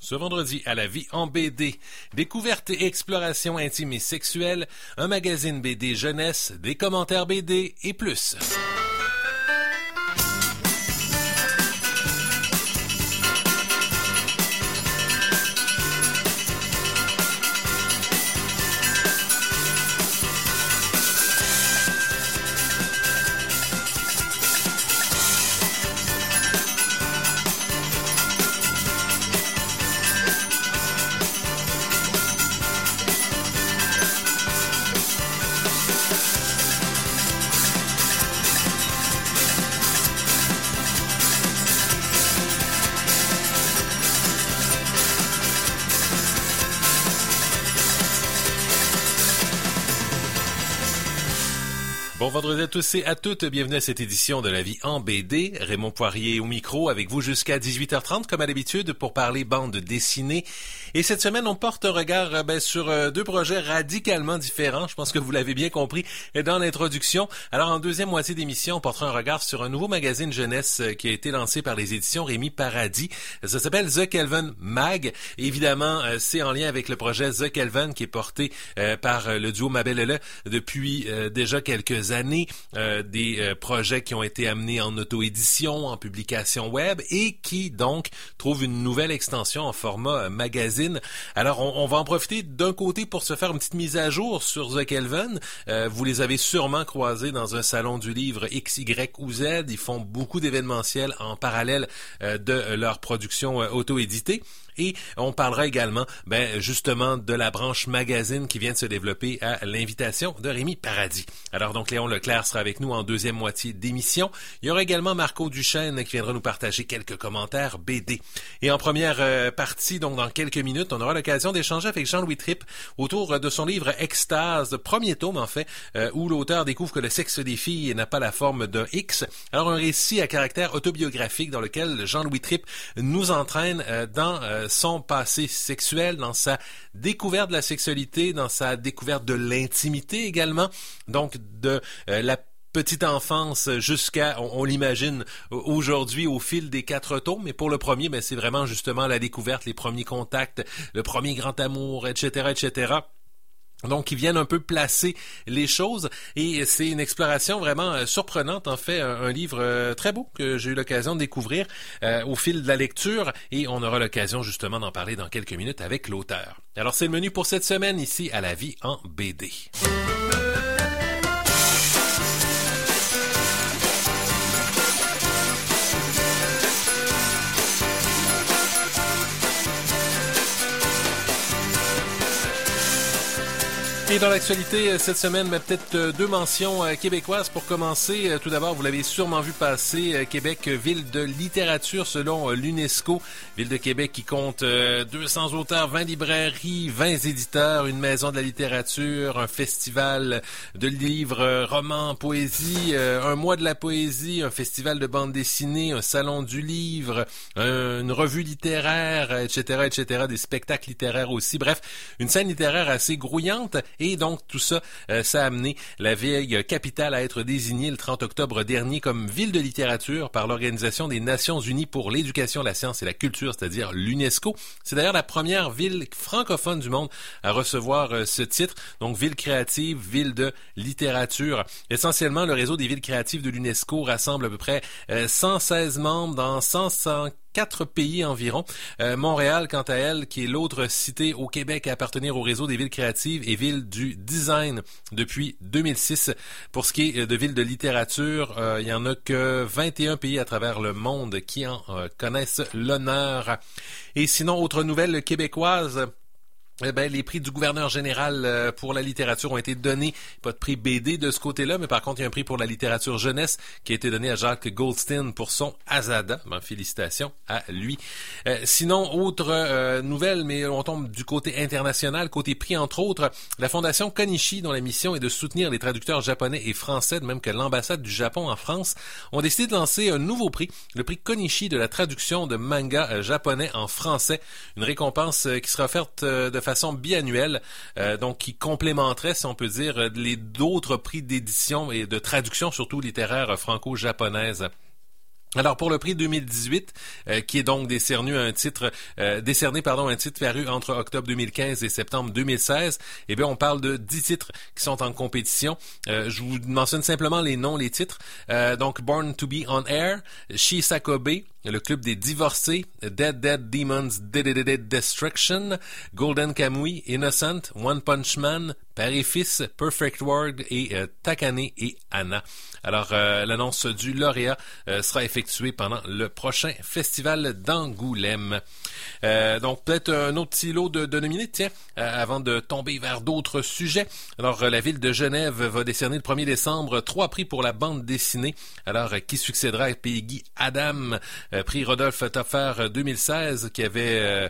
Ce vendredi à La Vie en BD, découverte et exploration intime et sexuelle, un magazine BD jeunesse, des commentaires BD et plus. Bon vendredi à tous et à toutes, bienvenue à cette édition de La Vie en BD. Raymond Poirier au micro avec vous jusqu'à 18h30 comme à l'habitude pour parler bande dessinée. Et cette semaine, on porte un regard sur deux projets radicalement différents. Je pense que vous l'avez bien compris dans l'introduction. Alors en deuxième moitié d'émission, on portera un regard sur un nouveau magazine jeunesse qui a été lancé par les éditions Rémi Paradis. Ça s'appelle The Kelvin Mag. Évidemment, c'est en lien avec le projet The Kelvin qui est porté par le duo Mabel depuis déjà quelques années, des projets qui ont été amenés en auto-édition, en publication web et qui donc trouvent une nouvelle extension en format magazine. Alors on va en profiter d'un côté pour se faire une petite mise à jour sur The Kelvin. Vous les avez sûrement croisés dans un salon du livre X, Y ou Z. Ils font beaucoup d'événementiels en parallèle de leur production auto-éditée. Et on parlera également, justement, de la branche magazine qui vient de se développer à l'invitation de Rémi Paradis. Alors donc, Léon Leclerc sera avec nous en deuxième moitié d'émission. Il y aura également Marco Duchesne qui viendra nous partager quelques commentaires BD. Et en première partie, donc dans quelques minutes, on aura l'occasion d'échanger avec Jean-Louis Tripp autour de son livre Extase, premier tome en fait, où l'auteur découvre que le sexe des filles n'a pas la forme d'un X. Alors un récit à caractère autobiographique dans lequel Jean-Louis Tripp nous entraîne dans son passé sexuel, dans sa découverte de la sexualité, dans sa découverte de l'intimité également, donc de la petite enfance jusqu'à, on l'imagine, aujourd'hui au fil des 4 tomes. Mais pour le premier, c'est vraiment justement la découverte, les premiers contacts, le premier grand amour, etc., etc., donc, ils viennent un peu placer les choses et c'est une exploration vraiment surprenante. En fait, un livre très beau que j'ai eu l'occasion de découvrir au fil de la lecture et on aura l'occasion justement d'en parler dans quelques minutes avec l'auteur. Alors, c'est le menu pour cette semaine ici à La Vie en BD. Et dans l'actualité, cette semaine, peut-être deux mentions québécoises pour commencer. Tout d'abord, vous l'avez sûrement vu passer, Québec, ville de littérature selon l'UNESCO. Ville de Québec qui compte 200 auteurs, 20 librairies, 20 éditeurs, une maison de la littérature, un festival de livres, romans, poésie, un mois de la poésie, un festival de bande dessinée, un salon du livre, une revue littéraire, etc., etc., des spectacles littéraires aussi. Bref, une scène littéraire assez grouillante. Et donc, tout ça, ça a amené la vieille capitale à être désignée le 30 octobre dernier comme ville de littérature par l'Organisation des Nations Unies pour l'éducation, la science et la culture, c'est-à-dire l'UNESCO. C'est d'ailleurs la première ville francophone du monde à recevoir ce titre. Donc, ville créative, ville de littérature. Essentiellement, le réseau des villes créatives de l'UNESCO rassemble à peu près 116 membres dans 104 pays environ. Montréal, quant à elle, qui est l'autre cité au Québec à appartenir au réseau des villes créatives et ville du design depuis 2006. Pour ce qui est de villes de littérature, il y en a que 21 pays à travers le monde qui en connaissent l'honneur. Et sinon, autre nouvelle québécoise, les prix du gouverneur général pour la littérature ont été donnés. Pas de prix BD de ce côté-là, mais par contre, il y a un prix pour la littérature jeunesse qui a été donné à Jacques Goldstein pour son Azada. Félicitations à lui. Sinon, autre nouvelle, mais on tombe du côté international, côté prix entre autres, la Fondation Konishi, dont la mission est de soutenir les traducteurs japonais et français, de même que l'ambassade du Japon en France, ont décidé de lancer un nouveau prix, le prix Konishi de la traduction de manga japonais en français. Une récompense qui sera offerte de façon biannuelle, donc qui complémenterait, si on peut dire, les d'autres prix d'édition et de traduction, surtout littéraire franco-japonaise. Alors pour le prix 2018, qui est donc décerné un titre paru entre octobre 2015 et septembre 2016, eh bien on parle de 10 titres qui sont en compétition. Je vous mentionne simplement les titres. Donc Born to be on Air, Shisakobe, Le Club des Divorcés, Dead Demons, Dead Destruction, Golden Kamuy, Innocent, One Punch Man, Père et Fils, Perfect World et Takane et Anna. Alors, l'annonce du lauréat sera effectuée pendant le prochain festival d'Angoulême. Donc, peut-être un autre petit lot de nominés, tiens, avant de tomber vers d'autres sujets. Alors, la ville de Genève va décerner le 1er décembre 3 prix pour la bande dessinée. Alors, qui succédera à Peggy Adam, prix Rodolphe Topfer 2016, qui avait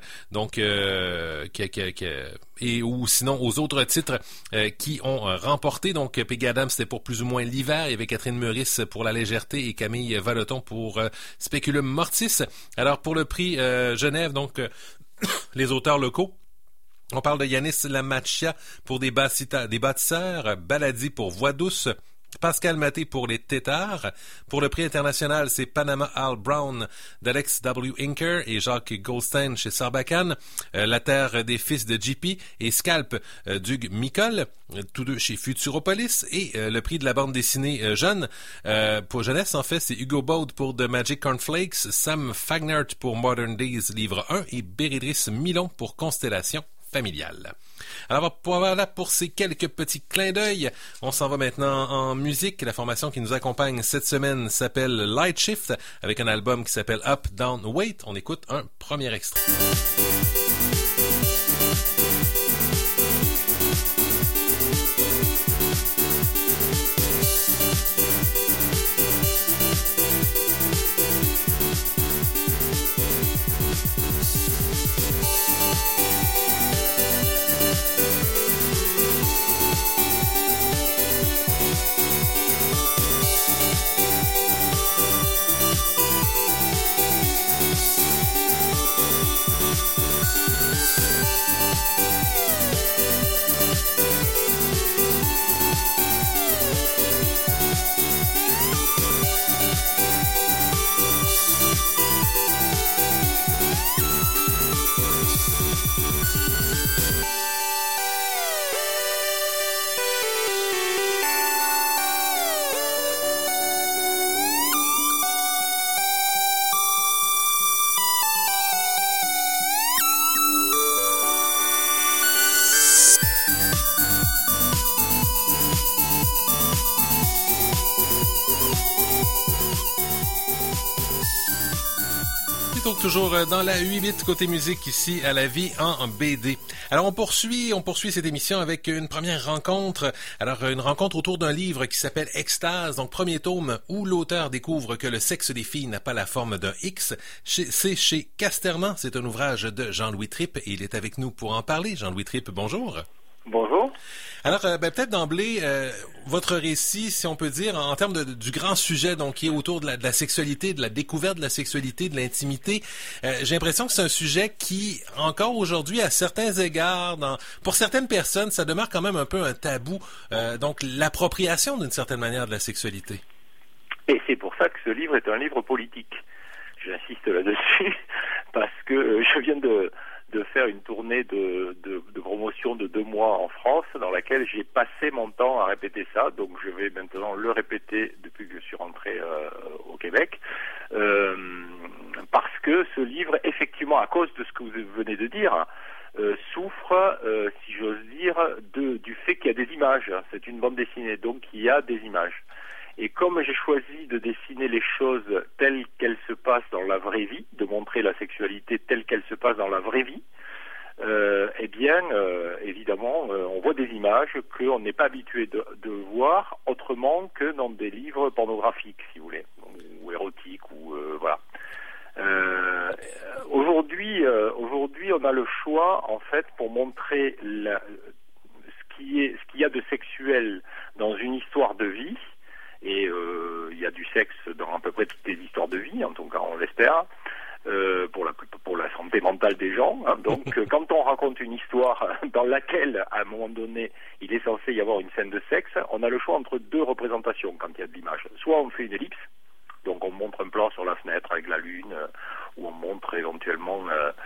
et ou sinon aux autres titres qui ont remporté. Donc Peggy Adams, c'était pour plus ou moins l'hiver. Il y avait Catherine Meurice pour La légèreté et Camille Vallotton pour Speculum Mortis. Alors pour le prix Genève, donc les auteurs locaux, on parle de Yanis Lamachia pour des bâtisseurs, Baladi pour Voix douce, Pascal Maté pour Les Têtards. Pour le prix international, c'est Panama Al Brown d'Alex W. Inker et Jacques Goldstein chez Sarbacane. La Terre des Fils de JP et Scalp d'Hugues Micol, tous deux chez Futuropolis. Et le prix de la bande dessinée jeune, pour jeunesse en fait, c'est Hugo Bode pour The Magic Cornflakes, Sam Fagnart pour Modern Days livre 1 et Bérédrice Milon pour Constellation familiale. Alors voilà pour ces quelques petits clins d'œil. On s'en va maintenant en musique. La formation qui nous accompagne cette semaine s'appelle Light Shift avec un album qui s'appelle Up, Down, Wait. On écoute un premier extrait. Donc toujours dans la 8-bit côté musique ici à La Vie en BD. Alors on poursuit cette émission avec une première rencontre. Alors une rencontre autour d'un livre qui s'appelle Extase, donc premier tome où l'auteur découvre que le sexe des filles n'a pas la forme d'un X. C'est chez Casterman, c'est un ouvrage de Jean-Louis Trippe et il est avec nous pour en parler. Jean-Louis Trippe, bonjour. Bonjour. Alors, peut-être d'emblée, votre récit, si on peut dire, en termes du grand sujet donc qui est autour de la sexualité, de la découverte de la sexualité, de l'intimité, j'ai l'impression que c'est un sujet qui, encore aujourd'hui, à certains égards, pour certaines personnes, ça demeure quand même un peu un tabou. Donc, l'appropriation d'une certaine manière de la sexualité. Et c'est pour ça que ce livre est un livre politique. J'insiste là-dessus, parce que je viens de faire une tournée de promotion de 2 mois en France, dans laquelle j'ai passé mon temps à répéter ça, donc je vais maintenant le répéter depuis que je suis rentré au Québec, parce que ce livre, effectivement, à cause de ce que vous venez de dire, souffre, si j'ose dire, du fait qu'il y a des images. C'est une bande dessinée, donc il y a des images. Et comme j'ai choisi de dessiner les choses telles qu'elles se passent dans la vraie vie, de montrer la sexualité telle qu'elle se passe dans la vraie vie, évidemment, on voit des images qu'on n'est pas habitué de voir autrement que dans des livres pornographiques, si vous voulez, ou érotiques, ou voilà. Aujourd'hui, on a le choix, en fait, pour montrer ce qu'il y a de sexuel dans une histoire de vie. Et il y a du sexe dans à peu près toutes les histoires de vie, en tout cas on l'espère, pour la santé mentale des gens. Hein. Donc quand on raconte une histoire dans laquelle, à un moment donné, il est censé y avoir une scène de sexe, on a le choix entre 2 représentations quand il y a de l'image. Soit on fait une ellipse, Donc on montre un plan sur la fenêtre avec la lune, ou on montre éventuellement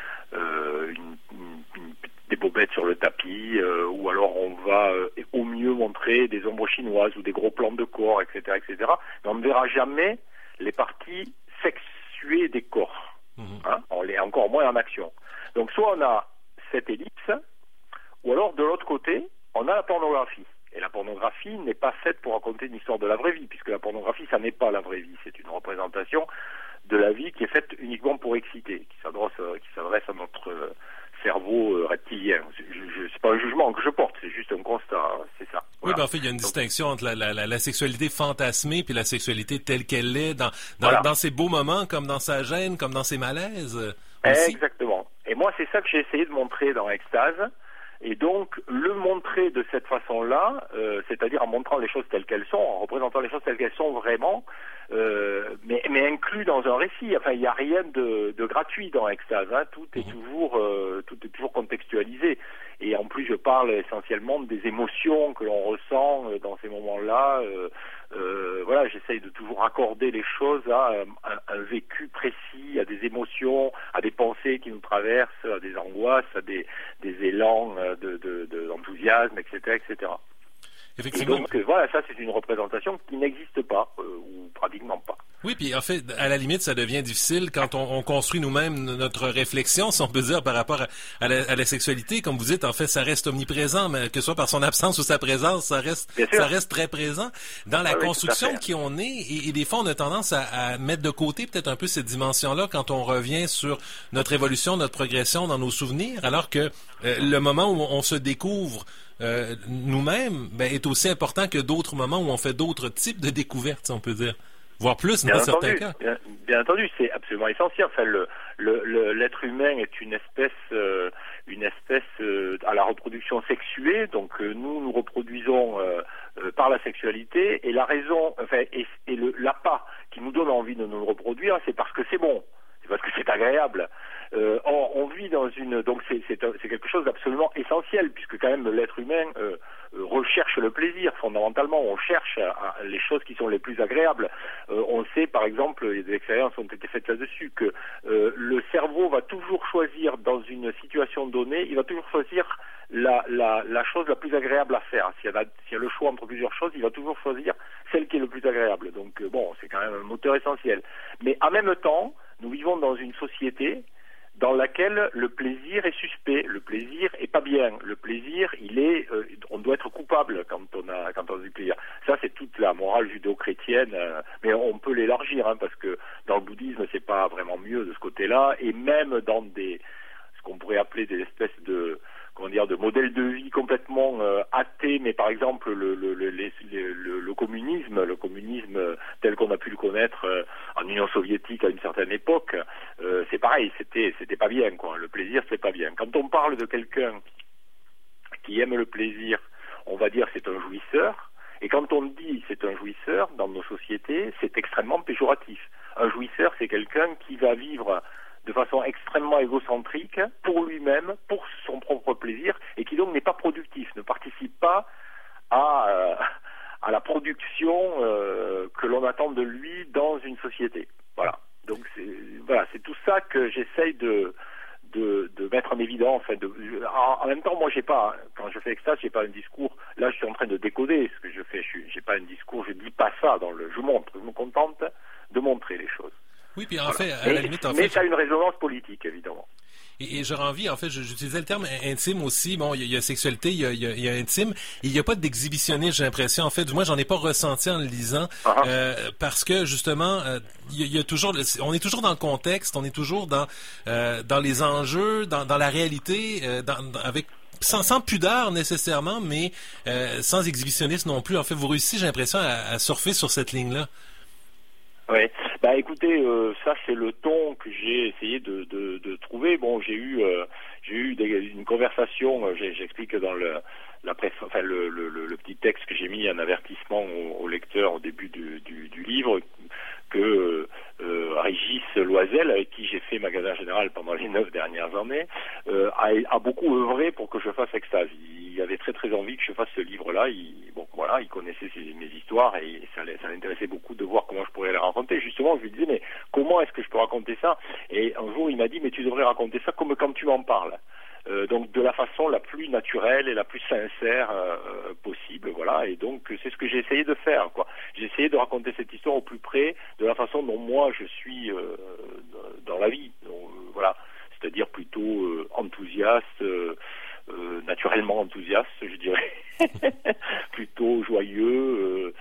des bobettes sur le tapis, ou alors on va au mieux montrer des ombres chinoises ou des gros plans de corps, etc., etc. Mais on ne verra jamais les parties sexuées des corps. Hein, on les encore moins en action. Donc soit on a cette ellipse, ou alors de l'autre côté, on a la pornographie. Et la pornographie n'est pas faite pour raconter une histoire de la vraie vie, puisque la pornographie, ça n'est pas la vraie vie. C'est une représentation de la vie qui est faite uniquement pour exciter, qui s'adresse à notre cerveau reptilien. C'est pas un jugement que je porte, c'est juste un constat, hein, c'est ça. Voilà. Oui, ben en fait, il y a une distinction entre la sexualité fantasmée puis la sexualité telle qu'elle est, dans ses beaux moments, comme dans sa gêne, comme dans ses malaises. Aussi. Exactement. Et moi, c'est ça que j'ai essayé de montrer dans Extase. Et donc, le montrer de cette façon-là, c'est-à-dire en montrant les choses telles qu'elles sont, en représentant les choses telles qu'elles sont vraiment, mais inclus dans un récit. Enfin, il n'y a rien de gratuit dans Extase, hein. Tout est toujours contextualisé. Et en plus, je parle essentiellement des émotions que l'on ressent dans ces moments-là. Voilà, j'essaye de toujours raccorder les choses à un vécu précis, à des émotions, à des pensées qui nous traversent, à des angoisses, à des élans d'enthousiasme, etc., etc. Effectivement. Et donc, voilà, ça c'est une représentation qui n'existe pas, ou pratiquement pas. Oui, puis en fait, à la limite, ça devient difficile quand on construit nous-mêmes notre réflexion, si on peut dire, par rapport à la sexualité. Comme vous dites, en fait, ça reste omniprésent, mais que ce soit par son absence ou sa présence, ça reste très présent dans la construction qui on est. Et des fois, on a tendance à mettre de côté peut-être un peu cette dimension-là quand on revient sur notre évolution, notre progression dans nos souvenirs, alors que le moment où on se découvre nous-mêmes est aussi important que d'autres moments où on fait d'autres types de découvertes, si on peut dire. Voire plus dans certains cas. Bien entendu, c'est absolument essentiel. Enfin, l'être humain est une espèce à la reproduction sexuée. Donc nous reproduisons par la sexualité, et la raison, enfin, l'appât qui nous donne envie de nous reproduire, c'est parce que c'est bon, c'est parce que c'est agréable. On vit dans donc c'est quelque chose d'absolument essentiel, puisque quand même l'être humain recherche le plaisir. Fondamentalement, on cherche les choses qui sont les plus agréables. On sait, par exemple, des expériences ont été faites là-dessus, que le cerveau va toujours choisir dans une situation donnée, il va toujours choisir la chose la plus agréable à faire. S'il y a le choix entre plusieurs choses, il va toujours choisir celle qui est le plus agréable. Donc bon, c'est quand même un moteur essentiel. Mais en même temps, nous vivons dans une société dans laquelle le plaisir est suspect, le plaisir est pas bien, le plaisir, on doit être coupable quand on a du plaisir. Ça, c'est toute la morale judéo-chrétienne, mais on peut l'élargir, hein, parce que dans le bouddhisme, c'est pas vraiment mieux de ce côté-là, et même dans ce qu'on pourrait appeler des espèces de modèles de vie complètement athées, mais par exemple le communisme tel qu'on a pu le connaître en Union soviétique à une certaine époque, c'est pareil, c'était pas bien, quoi. Le plaisir, c'est pas bien. Quand on parle de quelqu'un qui aime le plaisir, on va dire c'est un jouisseur, et quand on dit c'est un jouisseur dans nos sociétés, c'est extrêmement péjoratif. Un jouisseur, c'est quelqu'un qui va vivre de façon extrêmement égocentrique, pour lui-même, pour son propre plaisir, et qui donc n'est pas productif, ne participe pas à la production que l'on attend de lui dans une société. Voilà. Donc c'est tout ça que j'essaye de mettre en évidence. En même temps, moi, quand je fais Extase, j'ai pas un discours. Là, je suis en train de décoder ce que je fais. J'ai pas un discours. Je dis pas ça je montre. Je me contente de montrer les choses. Oui, puis en fait, à la limite, mais ça a une résonance politique, évidemment. Et j'aurais envie, en fait, j'utilisais le terme intime aussi. Bon, il y a sexualité, il y a intime. Et il n'y a pas d'exhibitionnisme, j'ai l'impression. En fait, du moins, j'en ai pas ressenti en le lisant. Parce que, justement, il y a toujours, on est toujours dans le contexte, on est toujours dans les enjeux, dans la réalité, sans pudeur nécessairement, mais sans exhibitionnisme non plus. En fait, vous réussissez, j'ai l'impression, à surfer sur cette ligne-là. Oui, écoutez, ça c'est le ton que j'ai essayé de trouver. Bon, j'ai eu une conversation. J'explique dans la presse, enfin le petit texte que j'ai mis, un avertissement au lecteur au début du livre, que Régis Loisel, avec qui j'ai fait Magasin Général pendant les 9 dernières années, a a beaucoup œuvré pour que je fasse Extase. Il avait très très envie que je fasse ce livre-là. Il connaissait mes histoires et ça l'intéressait beaucoup de voir comment je pourrais les raconter. Justement, je lui disais, mais comment est-ce que je peux raconter ça? Et un jour, il m'a dit, mais tu devrais raconter ça comme quand tu m'en parles. Donc de la façon la plus naturelle et la plus sincère possible, voilà. Et donc c'est ce que j'ai essayé de faire, quoi. J'ai essayé de raconter cette histoire au plus près de la façon dont moi je suis dans la vie. Donc, voilà, c'est-à-dire plutôt enthousiaste, naturellement enthousiaste, je dirais, plutôt joyeux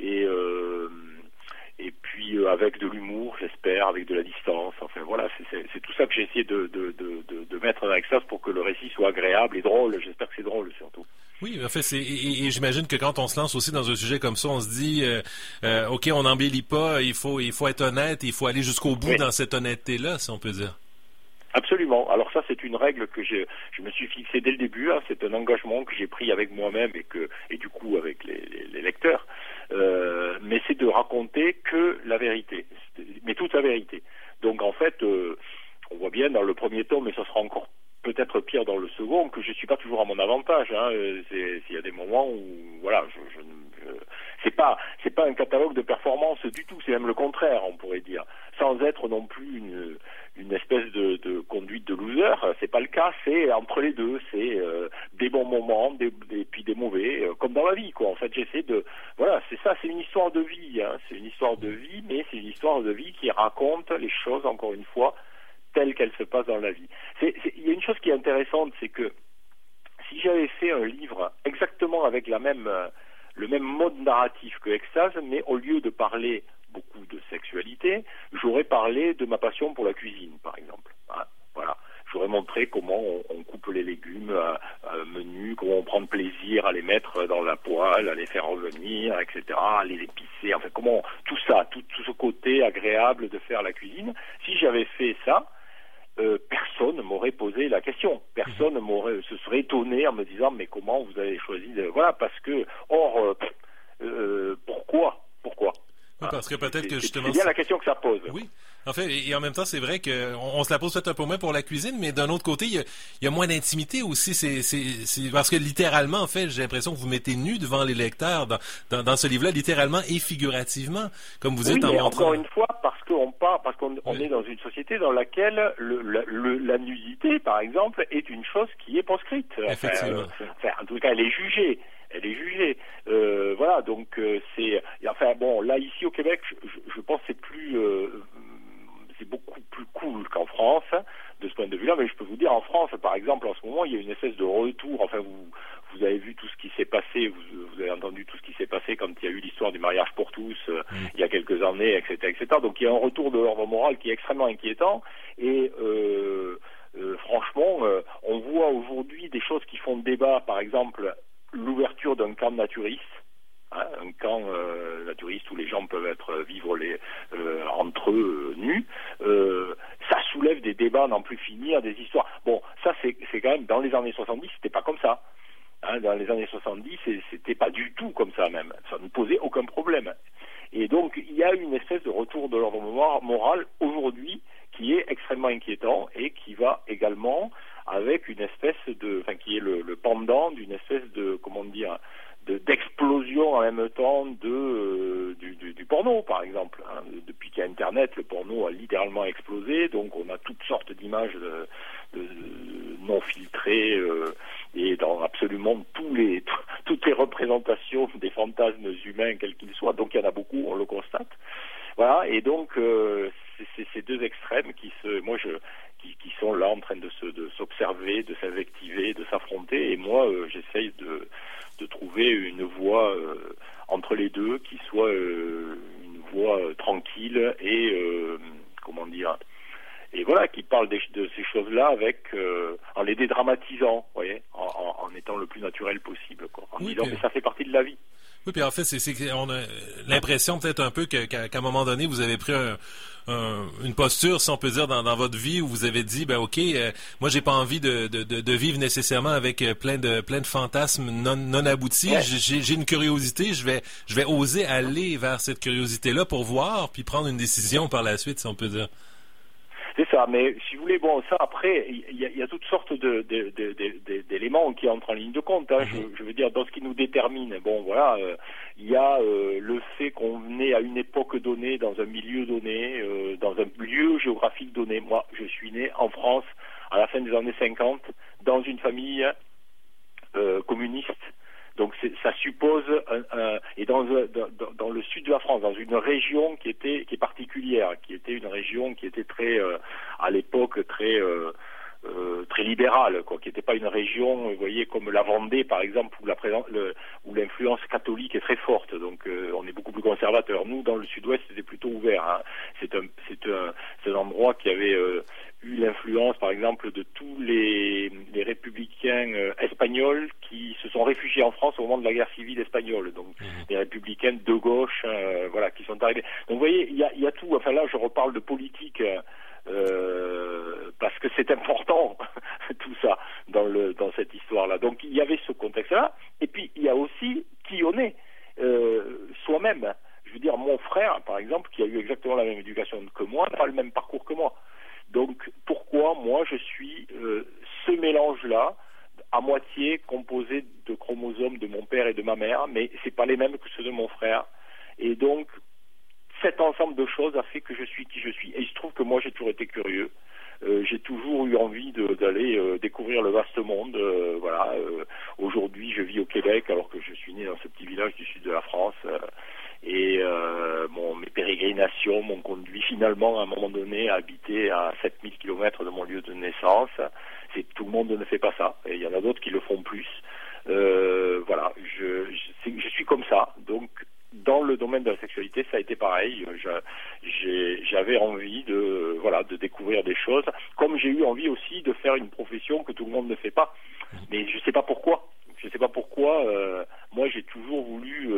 et puis avec de l'humour, j'espère, avec de la distance. Enfin voilà, c'est tout ça que j'ai essayé de mettre dans Extase pour que le récit soit agréable et drôle. J'espère que c'est drôle surtout. Oui, en fait, et j'imagine que quand on se lance aussi dans un sujet comme ça, on se dit, ok, on n'embellit pas, il faut être honnête, il faut aller jusqu'au bout dans cette honnêteté-là, si on peut dire. Absolument. Alors ça, c'est une règle que je me suis fixée dès le début. Hein. C'est un engagement que j'ai pris avec moi-même et du coup avec les lecteurs. Mais c'est de raconter que la vérité, mais toute la vérité. Donc en fait, on voit bien dans le premier tome, mais ça sera encore peut-être pire dans le second, que je suis pas toujours à mon avantage. Hein. Il y a des moments où voilà, c'est pas un catalogue de performance du tout. C'est même le contraire, on pourrait dire, sans être non plus une espèce de conduite de loser. C'est pas le cas. C'est entre les deux. C'est des bons moments, puis des mauvais, comme dans la vie, quoi. En fait, j'essaie voilà, c'est ça. C'est une histoire de vie. Hein. C'est une histoire de vie, mais c'est une histoire de vie qui raconte les choses, encore une fois, telles qu'elles se passent dans la vie. Il y a une chose qui est intéressante, c'est que si j'avais fait un livre exactement avec le même mode narratif que Extase, mais au lieu de parler beaucoup de sexualité, j'aurais parlé de ma passion pour la cuisine, par exemple. Voilà. J'aurais montré comment on coupe les légumes menus, comment on prend plaisir à les mettre dans la poêle, à les faire revenir, etc., à les épicer, enfin comment tout ça, tout ce côté agréable de faire la cuisine. Si j'avais fait ça, personne m'aurait posé la question. Personne se serait étonné en me disant mais comment vous avez choisi voilà, parce que pourquoi oui, parce que peut-être que justement c'est bien la question que ça pose. Oui. En fait, et en même temps, c'est vrai qu'on se la pose peut-être un peu moins pour la cuisine, mais d'un autre côté, il y a moins d'intimité aussi. C'est parce que littéralement, en fait, j'ai l'impression que vous mettez nu devant les lecteurs dans ce livre-là, littéralement et figurativement, comme vous dites en montrant. Encore une fois, parce qu'on est dans une société dans laquelle la nudité, par exemple, est une chose qui est proscrite. Effectivement. En tout cas, elle est jugée. Voilà, donc là ici au Québec, je pense que c'est beaucoup plus cool qu'en France, de ce point de vue-là, mais je peux vous dire, en France, par exemple, en ce moment, il y a une espèce de retour, enfin, vous avez vu tout ce qui s'est passé, vous avez entendu tout ce qui s'est passé quand il y a eu l'histoire du mariage pour tous, il y a quelques années, etc., etc., donc il y a un retour de l'ordre moral qui est extrêmement inquiétant, et franchement, on voit aujourd'hui des choses qui font débat, par exemple, l'ouverture d'un camp naturiste, un camp naturiste où les gens peuvent vivre entre eux nus, ça soulève des débats à n'en plus finir, des histoires. Bon, ça c'est quand même, dans les années 70, c'était pas comme ça. Dans les années 70, c'était pas du tout comme ça même. Ça ne posait aucun problème. Et donc, il y a une espèce de retour de l'ordre moral aujourd'hui qui est extrêmement inquiétant et qui va également avec une espèce qui est le pendant d'une espèce de, d'explosion en même temps du porno, par exemple. Depuis qu'il y a Internet, le porno a littéralement explosé, donc on a toutes sortes d'images non filtrées et dans absolument toutes les représentations des fantasmes humains, quels qu'ils soient. Donc il y en a beaucoup, on le constate. Voilà, et donc c'est ces deux extrêmes qui sont là en train de s'observer, de s'invectiver, de s'affronter, et moi j'essaye de trouver une voie entre les deux qui soit une voie tranquille et et voilà, qui parle de ces choses-là en les dédramatisant, vous voyez, en étant le plus naturel possible, quoi, en disant que ça fait partie de la vie. Oui, puis en fait, on a l'impression peut-être un peu qu'à un moment donné, vous avez pris une posture, si on peut dire, dans votre vie où vous avez dit, ok, moi j'ai pas envie de vivre nécessairement avec plein de fantasmes non aboutis. Ouais. J'ai une curiosité, je vais oser aller vers cette curiosité-là pour voir, puis prendre une décision par la suite, si on peut dire. C'est ça, mais si vous voulez, bon, ça après, il y a toutes sortes d'éléments qui entrent en ligne de compte. Hein. Je veux dire, dans ce qui nous détermine, bon, voilà, il y a le fait qu'on venait à une époque donnée, dans un milieu donné, dans un lieu géographique donné. Moi, je suis né en France à la fin des années 50, dans une famille communiste. Donc ça suppose et dans le sud de la France, dans une région qui est particulière, qui était une région qui était très à l'époque très libérale, quoi, qui n'était pas une région, vous voyez, comme la Vendée par exemple, où l'influence catholique est très forte. Donc on est beaucoup plus conservateur. Nous, dans le sud-ouest, c'était plutôt ouvert. Hein. C'est un endroit qui avait eu l'influence, par exemple, de tous les républicains espagnols qui se sont réfugiés en France au moment de la guerre civile espagnole. Donc, des républicains de gauche, voilà, qui sont arrivés. Donc, vous voyez, il y a tout. Enfin, là, je reparle de politique parce que c'est important tout ça dans cette histoire-là. Donc, il y avait ce contexte-là. Et puis, il y a aussi qui on est soi-même. Je veux dire, mon frère, par exemple, qui a eu exactement la même éducation que moi, n'a pas le même parcours que moi. Donc, pourquoi moi je suis ce mélange-là, à moitié composé de chromosomes de mon père et de ma mère, mais c'est pas les mêmes que ceux de mon frère. Et donc, cet ensemble de choses a fait que je suis qui je suis. Et il se trouve que moi j'ai toujours été curieux. J'ai toujours eu envie d'aller découvrir le vaste monde. Voilà. Aujourd'hui, je vis au Québec, alors que je suis né dans ce petit village du sud de la France. Et mes pérégrinations m'ont conduit finalement à un moment donné à habiter à 7000 km de mon lieu de naissance. Tout le monde ne fait pas ça, et il y en a d'autres qui le font plus. Voilà, je suis comme ça. Donc, dans le domaine de la sexualité, ça a été pareil. J'avais envie de découvrir des choses, comme j'ai eu envie aussi de faire une profession que tout le monde ne fait pas. Mais je sais pas pourquoi. Moi, j'ai toujours voulu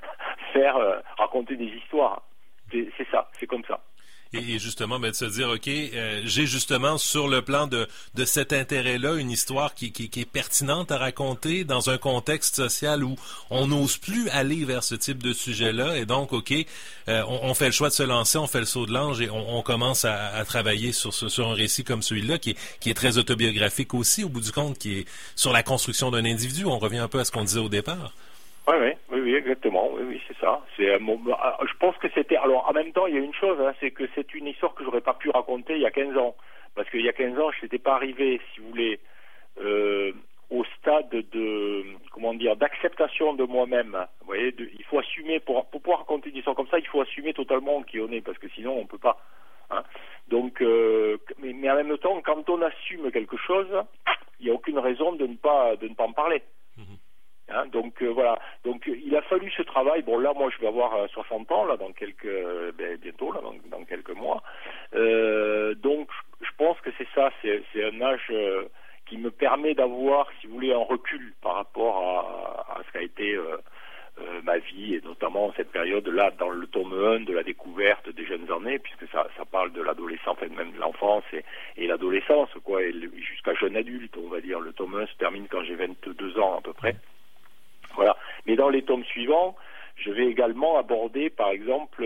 raconter des histoires. C'est ça, c'est comme ça. Et justement, de se dire, OK, j'ai justement sur le plan de cet intérêt-là une histoire qui est pertinente à raconter dans un contexte social où on n'ose plus aller vers ce type de sujet-là. Et donc, OK, on fait le choix de se lancer, on fait le saut de l'ange et on commence à travailler sur un récit comme celui-là qui est très autobiographique aussi, au bout du compte, qui est sur la construction d'un individu. On revient un peu à ce qu'on disait au départ. Oui, exactement. Oui, c'est ça. Je pense que c'était. Alors, en même temps, il y a une chose, hein, c'est que c'est une histoire que j'aurais pas pu raconter il y a 15 ans, parce qu'il y a 15 ans, je n'étais pas arrivé, si vous voulez, au stade d'acceptation de moi-même. Vous voyez, il faut assumer pour pouvoir raconter une histoire comme ça, il faut assumer totalement qui on est, parce que sinon, on peut pas. Hein. Donc, mais en même temps, quand on assume quelque chose, il n'y a aucune raison de ne pas en parler. Hein, donc voilà. Donc il a fallu ce travail. Bon là, moi je vais avoir 60 ans là bientôt là dans quelques mois. Donc je pense que c'est ça. C'est un âge qui me permet d'avoir, si vous voulez, un recul par rapport à ce qu'a été ma vie, et notamment cette période-là dans le tome 1 de la découverte des jeunes années, puisque ça parle de l'adolescence, même de l'enfance et l'adolescence, quoi, et jusqu'à jeune adulte, on va dire. Le tome 1 se termine quand j'ai 22 ans à peu près. Voilà. Mais dans les tomes suivants, je vais également aborder, par exemple,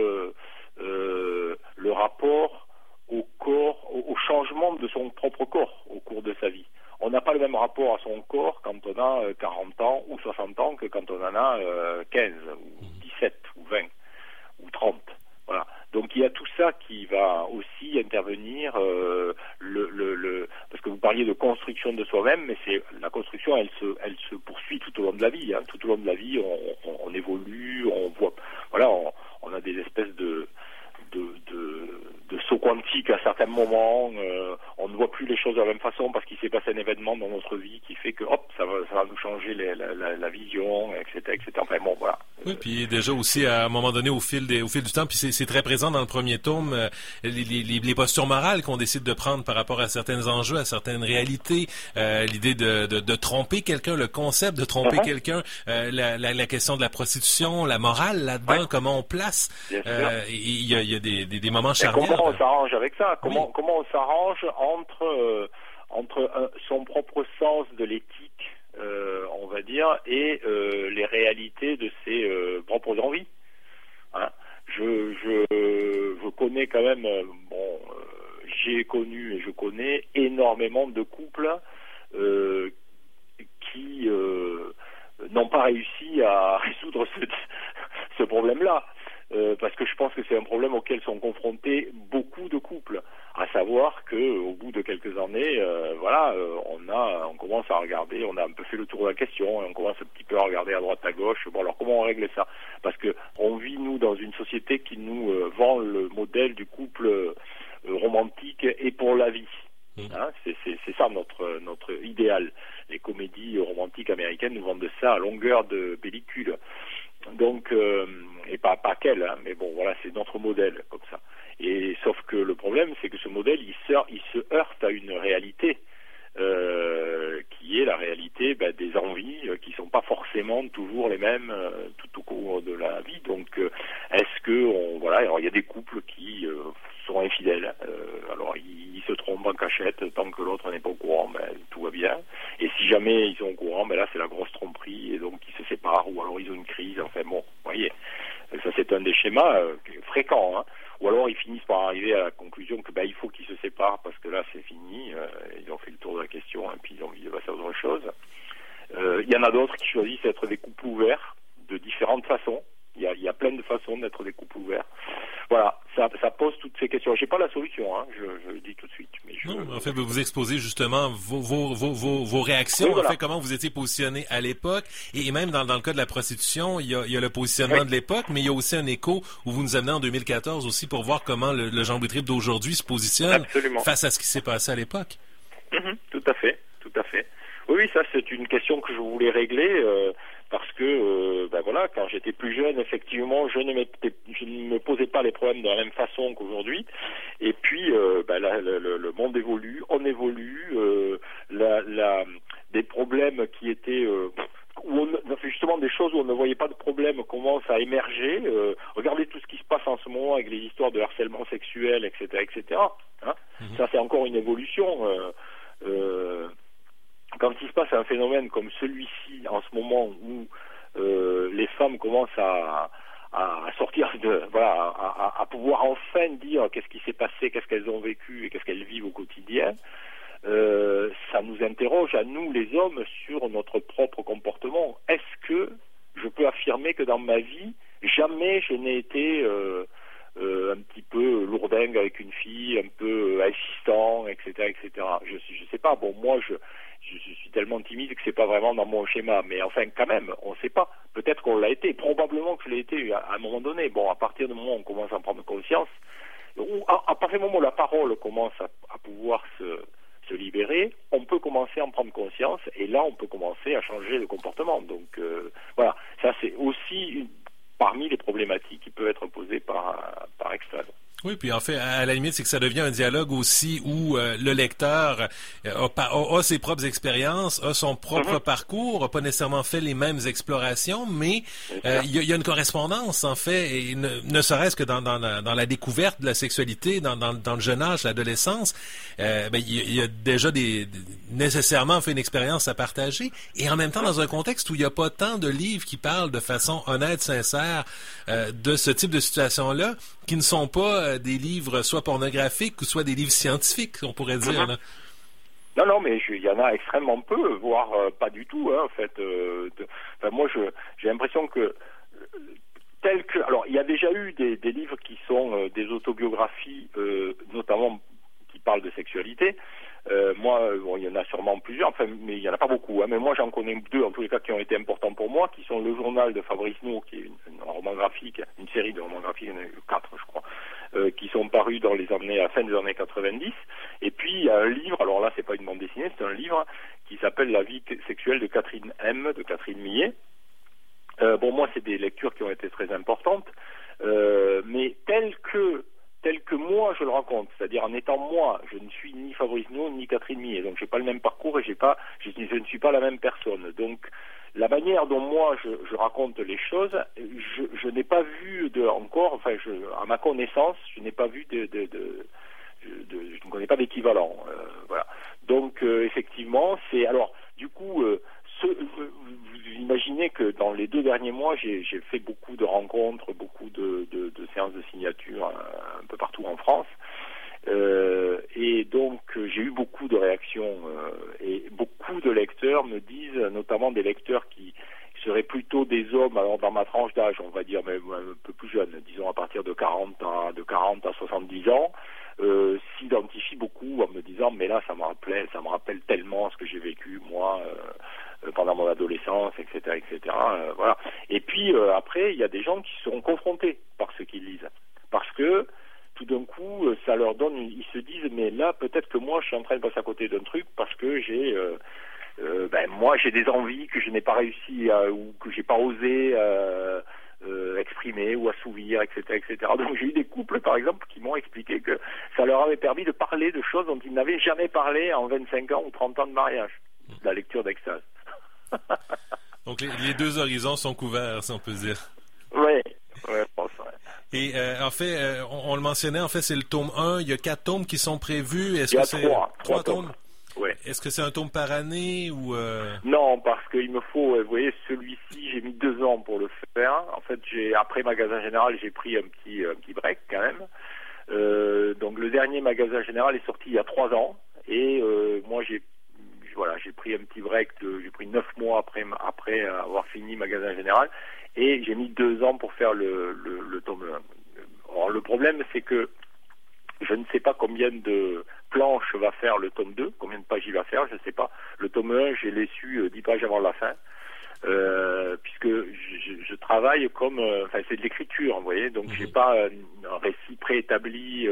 le rapport au corps, au changement de son propre corps au cours de sa vie. On n'a pas le même rapport à son corps quand on a 40 ans ou 60 ans que quand on en a 15 ou 17 ou 20 ou 30. Voilà. Donc il y a tout ça qui va aussi intervenir, parce que vous parliez de construction de soi-même, mais la construction, elle se poursuit tout au long de la vie. Hein. Tout au long de la vie, on évolue, on voit, voilà, on a des espèces de sauts quantiques à certains moments. On ne voit plus les choses de la même façon parce qu'il s'est passé un événement dans notre vie qui fait que ça va nous changer la vision, etc., etc. Enfin bon, voilà. Oui, puis déjà aussi à un moment donné au fil du temps, puis c'est très présent dans le premier tome, les postures morales qu'on décide de prendre par rapport à certains enjeux, à certaines réalités, l'idée de tromper quelqu'un, le concept de tromper quelqu'un, la question de la prostitution, la morale là-dedans, comment on place. Il y a des moments charnières. Comment on s'arrange avec ça? Comment on s'arrange entre son propre sens de l'éthique, on va dire, et les réalités de ses propres envies. Hein. Je connais quand même, j'ai connu et je connais énormément de couples qui n'ont pas réussi à résoudre ce problème-là. Parce que je pense que c'est un problème auquel sont confrontés beaucoup de couples, à savoir que au bout de quelques années, on commence à regarder, on a un peu fait le tour de la question, et on commence un petit peu à regarder à droite à gauche. Bon, alors comment on règle ça? Parce que on vit nous dans une société qui nous vend le modèle du couple romantique et pour la vie. Hein, c'est ça notre idéal. Les comédies romantiques américaines nous vendent ça à longueur de pellicule. Donc, et pas qu'elle, hein, mais bon, voilà, c'est notre modèle comme ça. Et sauf que le problème, c'est que ce modèle, il se heurte à une réalité qui est la réalité des envies qui sont pas forcément toujours les mêmes tout au cours de la vie. Donc, est-ce que alors il y a des couples qui sont infidèles. Alors ils se trompent en cachette tant que l'autre n'est pas au courant, tout va bien. Et si jamais ils sont au courant, là c'est la grosse tromperie et donc ils se séparent ou alors ils ont une crise. Enfin bon, vous voyez, ça c'est un des schémas fréquents. Hein. Ou alors ils finissent par arriver à la conclusion que il faut qu'ils se séparent parce que là c'est fini. Ils ont fait le tour de la question et puis ils ont envie de passer à autre chose. Il y en a d'autres qui choisissent d'être des couples ouverts de différentes façons. Il y a plein de façons d'être des couples ouverts. Voilà, ça pose toutes ces questions. J'ai pas la solution, hein, je le dis tout de suite. Mais en fait, vous exposez justement vos réactions, oui, voilà. En fait, comment vous étiez positionné à l'époque, et même dans le cas de la prostitution, il y a le positionnement de l'époque, mais il y a aussi un écho où vous nous amenez en 2014 aussi pour voir comment le Jean Louis Trippe d'aujourd'hui se positionne face à ce qui s'est passé à l'époque. Tout à fait. Oui, ça c'est une question que je voulais régler. Parce que quand j'étais plus jeune, effectivement, je ne me posais pas les problèmes de la même façon qu'aujourd'hui. Et puis, le monde évolue, on évolue. Des problèmes qui étaient justement des choses où on ne voyait pas de problème commencent à émerger. Regardez tout ce qui se passe en ce moment avec les histoires de harcèlement sexuel, etc., etc. Hein. Ça, c'est encore une évolution. Quand il se passe un phénomène comme celui-ci en ce moment où les femmes commencent à sortir à pouvoir enfin dire qu'est-ce qui s'est passé, qu'est-ce qu'elles ont vécu et qu'est-ce qu'elles vivent au quotidien, ça nous interroge à nous les hommes sur notre propre comportement. Est-ce que je peux affirmer que dans ma vie jamais je n'ai été un petit peu lourdingue avec une fille, un peu insistant, etc., etc. Je sais pas. Bon, moi, je suis tellement timide que c'est pas vraiment dans mon schéma. Mais enfin, quand même, on sait pas. Peut-être qu'on l'a été. Probablement que je l'ai été à un moment donné. Bon, à partir du moment où on commence à en prendre conscience, ou à partir du moment où la parole commence à pouvoir se libérer, on peut commencer à en prendre conscience. Et là, on peut commencer à changer de comportement. Donc, voilà. Ça, c'est aussi parmi les problématiques qui peuvent être posées par extrême. Oui, puis en fait, à la limite, c'est que ça devient un dialogue aussi où le lecteur a ses propres expériences, a son propre parcours, a pas nécessairement fait les mêmes explorations, mais il y a une correspondance, en fait, et ne serait-ce que dans la découverte de la sexualité, dans le jeune âge, l'adolescence, il y a déjà nécessairement fait une expérience à partager, et en même temps, dans un contexte où il n'y a pas tant de livres qui parlent de façon honnête, sincère, de ce type de situation-là, qui ne sont pas des livres soit pornographiques ou soit des livres scientifiques, on pourrait dire. Là. Non, mais il y en a extrêmement peu, voire pas du tout. Hein, en fait, moi, j'ai l'impression que alors, il y a déjà eu des livres qui sont des autobiographies, notamment qui parlent de sexualité. Moi, il y en a sûrement plusieurs, mais il y en a pas beaucoup. Hein, mais moi, j'en connais deux, en tous les cas, qui ont été importants pour moi, qui sont le journal de Fabrice Nou, qui est une roman graphique, une série de romans graphiques, il y en a eu 4, je crois, qui sont parus dans à la fin des années 90. Et puis, il y a un livre, alors là, c'est pas une bande dessinée, c'est un livre qui s'appelle La vie sexuelle de Catherine M, de Catherine Millet. Moi, c'est des lectures qui ont été très importantes, mais telles que moi je le raconte, c'est-à-dire en étant moi, je ne suis ni Fabrice Nou ni Catherine Millet, donc j'ai pas le même parcours et je ne suis pas la même personne. Donc la manière dont moi je raconte les choses, je n'ai pas vu à ma connaissance, je n'ai pas vu je ne connais pas d'équivalent. Voilà. Donc effectivement, c'est alors du coup. Vous imaginez que dans les 2 derniers mois, j'ai fait beaucoup de rencontres, beaucoup de séances de signature un peu partout en France. Et donc j'ai eu beaucoup de réactions et beaucoup de lecteurs me disent, notamment des lecteurs qui seraient plutôt des hommes, alors dans ma tranche d'âge, on va dire même un peu plus jeune, disons à partir de 40 à 70 ans, s'identifient beaucoup en me disant mais là ça me rappelle tellement ce que j'ai vécu moi pendant mon adolescence, etc., etc. Voilà. Et puis après il y a des gens qui seront confrontés par ce qu'ils lisent, parce que tout d'un coup ça leur donne, ils se disent mais là peut-être que moi je suis en train de passer à côté d'un truc parce que moi j'ai des envies que je n'ai pas réussi ou que j'ai pas osé exprimer ou assouvir, etc., etc. Donc j'ai eu des couples, par exemple, qui m'ont expliqué que ça leur avait permis de parler de choses dont ils n'avaient jamais parlé en 25 ans ou 30 ans de mariage, la lecture d'Extase. Donc les deux horizons sont couverts, si on peut dire. Oui, je pense, ouais. Et en fait, on le mentionnait, en fait, c'est le tome 1, il y a 4 tomes qui sont prévus. Il y a 3 tomes. Ouais. Est-ce que c'est un tome par année ou Non, parce qu'il me faut, vous voyez, celui-ci, j'ai mis 2 ans pour le faire. En fait, après Magasin Général, j'ai pris un petit break quand même. Donc le dernier Magasin Général est sorti il y a 3 ans. Et moi, j'ai pris un petit break, j'ai pris 9 mois après avoir fini Magasin Général. Et j'ai mis 2 ans pour faire le tome 1. Alors le problème, c'est que je ne sais pas combien de planches va faire le tome 2, combien de pages il va faire, je ne sais pas. Le tome 1, j'ai les su 10 pages avant la fin, puisque je travaille comme... c'est de l'écriture, vous voyez, donc j'ai pas un récit préétabli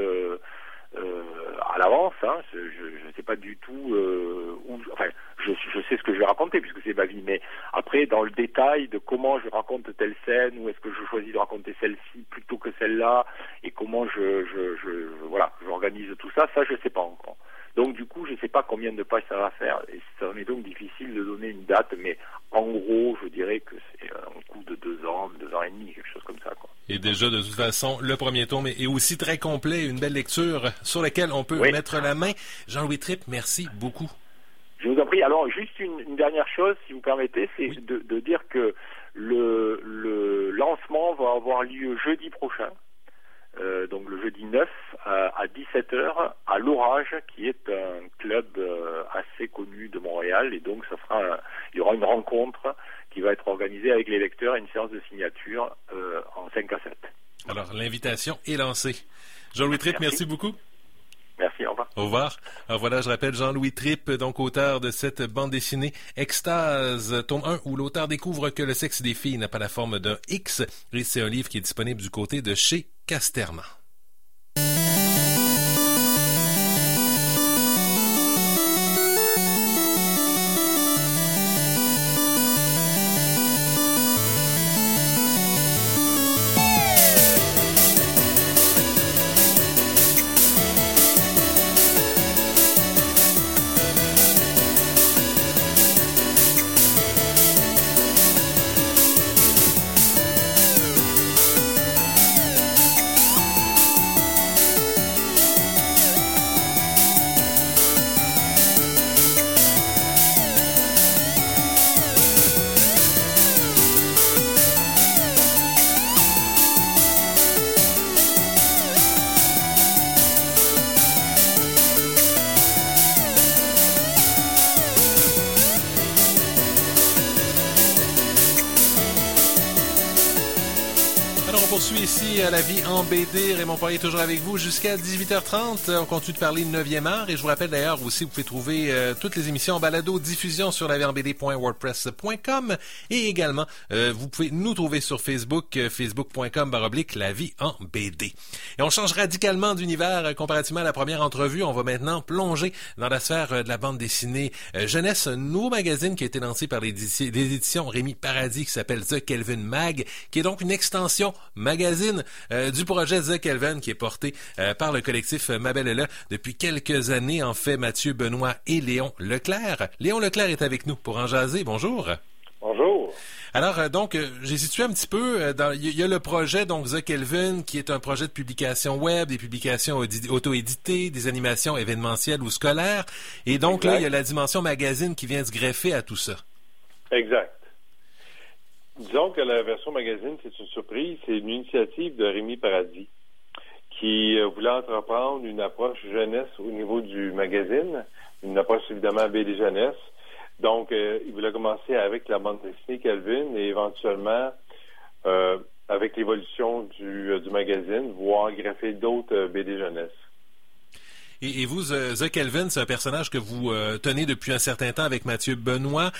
à l'avance, hein. Je ne sais pas du tout je sais ce que je vais raconter puisque c'est ma vie, mais après dans le détail de comment je raconte telle scène, ou est-ce que je choisis de raconter celle-ci plutôt que celle-là, et comment j'organise tout ça, je sais pas encore. Donc du coup je sais pas combien de pages ça va faire, et ça m'est donc difficile de donner une date, mais en gros je dirais que c'est un coup de 2 ans et demi, quelque chose comme ça, quoi. Et déjà, de toute façon, le premier tome est aussi très complet, une belle lecture sur laquelle on peut mettre la main. Jean-Louis Tripp, merci beaucoup. Je vous en prie. Alors, juste une dernière chose, si vous permettez, c'est de dire que le lancement va avoir lieu jeudi prochain, donc le jeudi 9 à 17h, à l'Orage, qui est un club assez connu de Montréal, et donc il y aura une rencontre qui va être organisée avec les lecteurs et une séance de signature en 5 à 7. Alors, l'invitation est lancée. Jean-Louis Tripp, merci beaucoup. Merci, au revoir. Au revoir. Alors voilà, je rappelle Jean-Louis Tripp, donc auteur de cette bande dessinée Extase, tome 1, où l'auteur découvre que le sexe des filles n'a pas la forme d'un X, et c'est un livre qui est disponible du côté de chez Casterman. On poursuit ici à La Vie en BD. Raymond Poirier est toujours avec vous jusqu'à 18h30. On continue de parler de 9e art. Et je vous rappelle d'ailleurs aussi, vous pouvez trouver toutes les émissions en balado diffusion sur laviehenbd.wordpress.com. Et également, vous pouvez nous trouver sur Facebook, facebook.com/La Vie en BD. Et on change radicalement d'univers comparativement à la première entrevue. On va maintenant plonger dans la sphère de la bande dessinée jeunesse. Un nouveau magazine qui a été lancé par les éditions Rémi Paradis qui s'appelle The Kelvin Mag, qui est donc une extension magazine du projet The Kelvin qui est porté par le collectif Ma Belle est là depuis quelques années. En fait, Mathieu Benoît et Léon Leclerc. Léon Leclerc est avec nous pour en jaser. Bonjour. Bonjour. Alors, donc, j'ai situé un petit peu, il y a le projet, donc, The Kelvin, qui est un projet de publication web, des publications auto-éditées, des animations événementielles ou scolaires. Et donc, là, il y a la dimension magazine qui vient se greffer à tout ça. Exact. Disons que la version magazine, c'est une surprise. C'est une initiative de Rémi Paradis, qui voulait entreprendre une approche jeunesse au niveau du magazine, une approche évidemment BD jeunesse. Donc, il voulait commencer avec la bande dessinée Kelvin et éventuellement, avec l'évolution du magazine, voir greffer d'autres BD jeunesse. Et vous, The Kelvin, c'est un personnage que vous tenez depuis un certain temps avec Mathieu Benoît.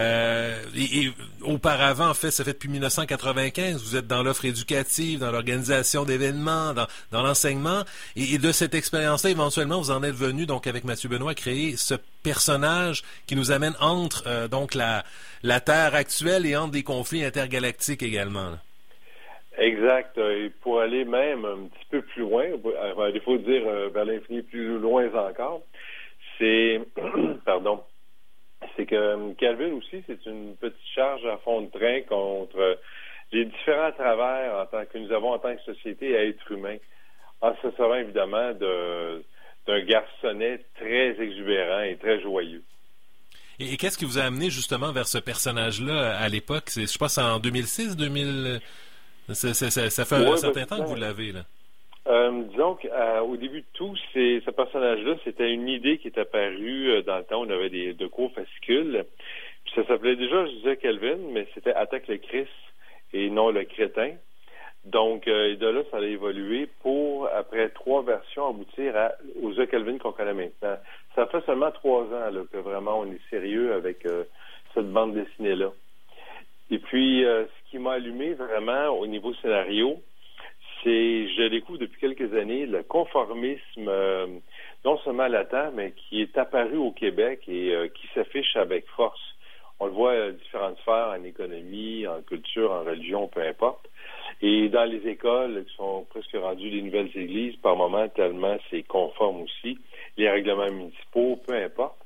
Et auparavant, en fait, ça fait depuis 1995, vous êtes dans l'offre éducative, dans l'organisation d'événements, dans l'enseignement. Et de cette expérience-là, éventuellement, vous en êtes venu, donc, avec Mathieu Benoît, créer ce personnage qui nous amène entre donc la Terre actuelle et entre des conflits intergalactiques également, là. Exact. Et pour aller même un petit peu plus loin, à défaut de dire vers l'infini plus loin encore, c'est pardon, c'est que Kelvin aussi, c'est une petite charge à fond de train contre les différents travers que nous avons en tant que société et être humain. En se servant évidemment d'un garçonnet très exubérant et très joyeux. Et qu'est-ce qui vous a amené justement vers ce personnage-là à l'époque? Je pense en 2006, 2000... Ça fait un certain temps que vous l'avez, là. Disons qu'au début de tout, ce personnage-là, c'était une idée qui est apparue dans le temps où on avait de courts fascicules. Puis ça s'appelait déjà, je disais Kelvin, mais c'était Attaque le Christ et non le crétin. Donc, de là, ça a évolué pour, après 3 versions, aboutir aux The Kelvin qu'on connaît maintenant. Ça fait seulement 3 ans là, que vraiment on est sérieux avec cette bande dessinée-là. Et puis, ce qui m'a allumé vraiment au niveau scénario, c'est, je découvre depuis quelques années, le conformisme, non seulement latent, mais qui est apparu au Québec et qui s'affiche avec force. On le voit à différentes sphères, en économie, en culture, en religion, peu importe. Et dans les écoles, qui sont presque rendues des nouvelles églises, par moments, tellement c'est conforme aussi. Les règlements municipaux, peu importe.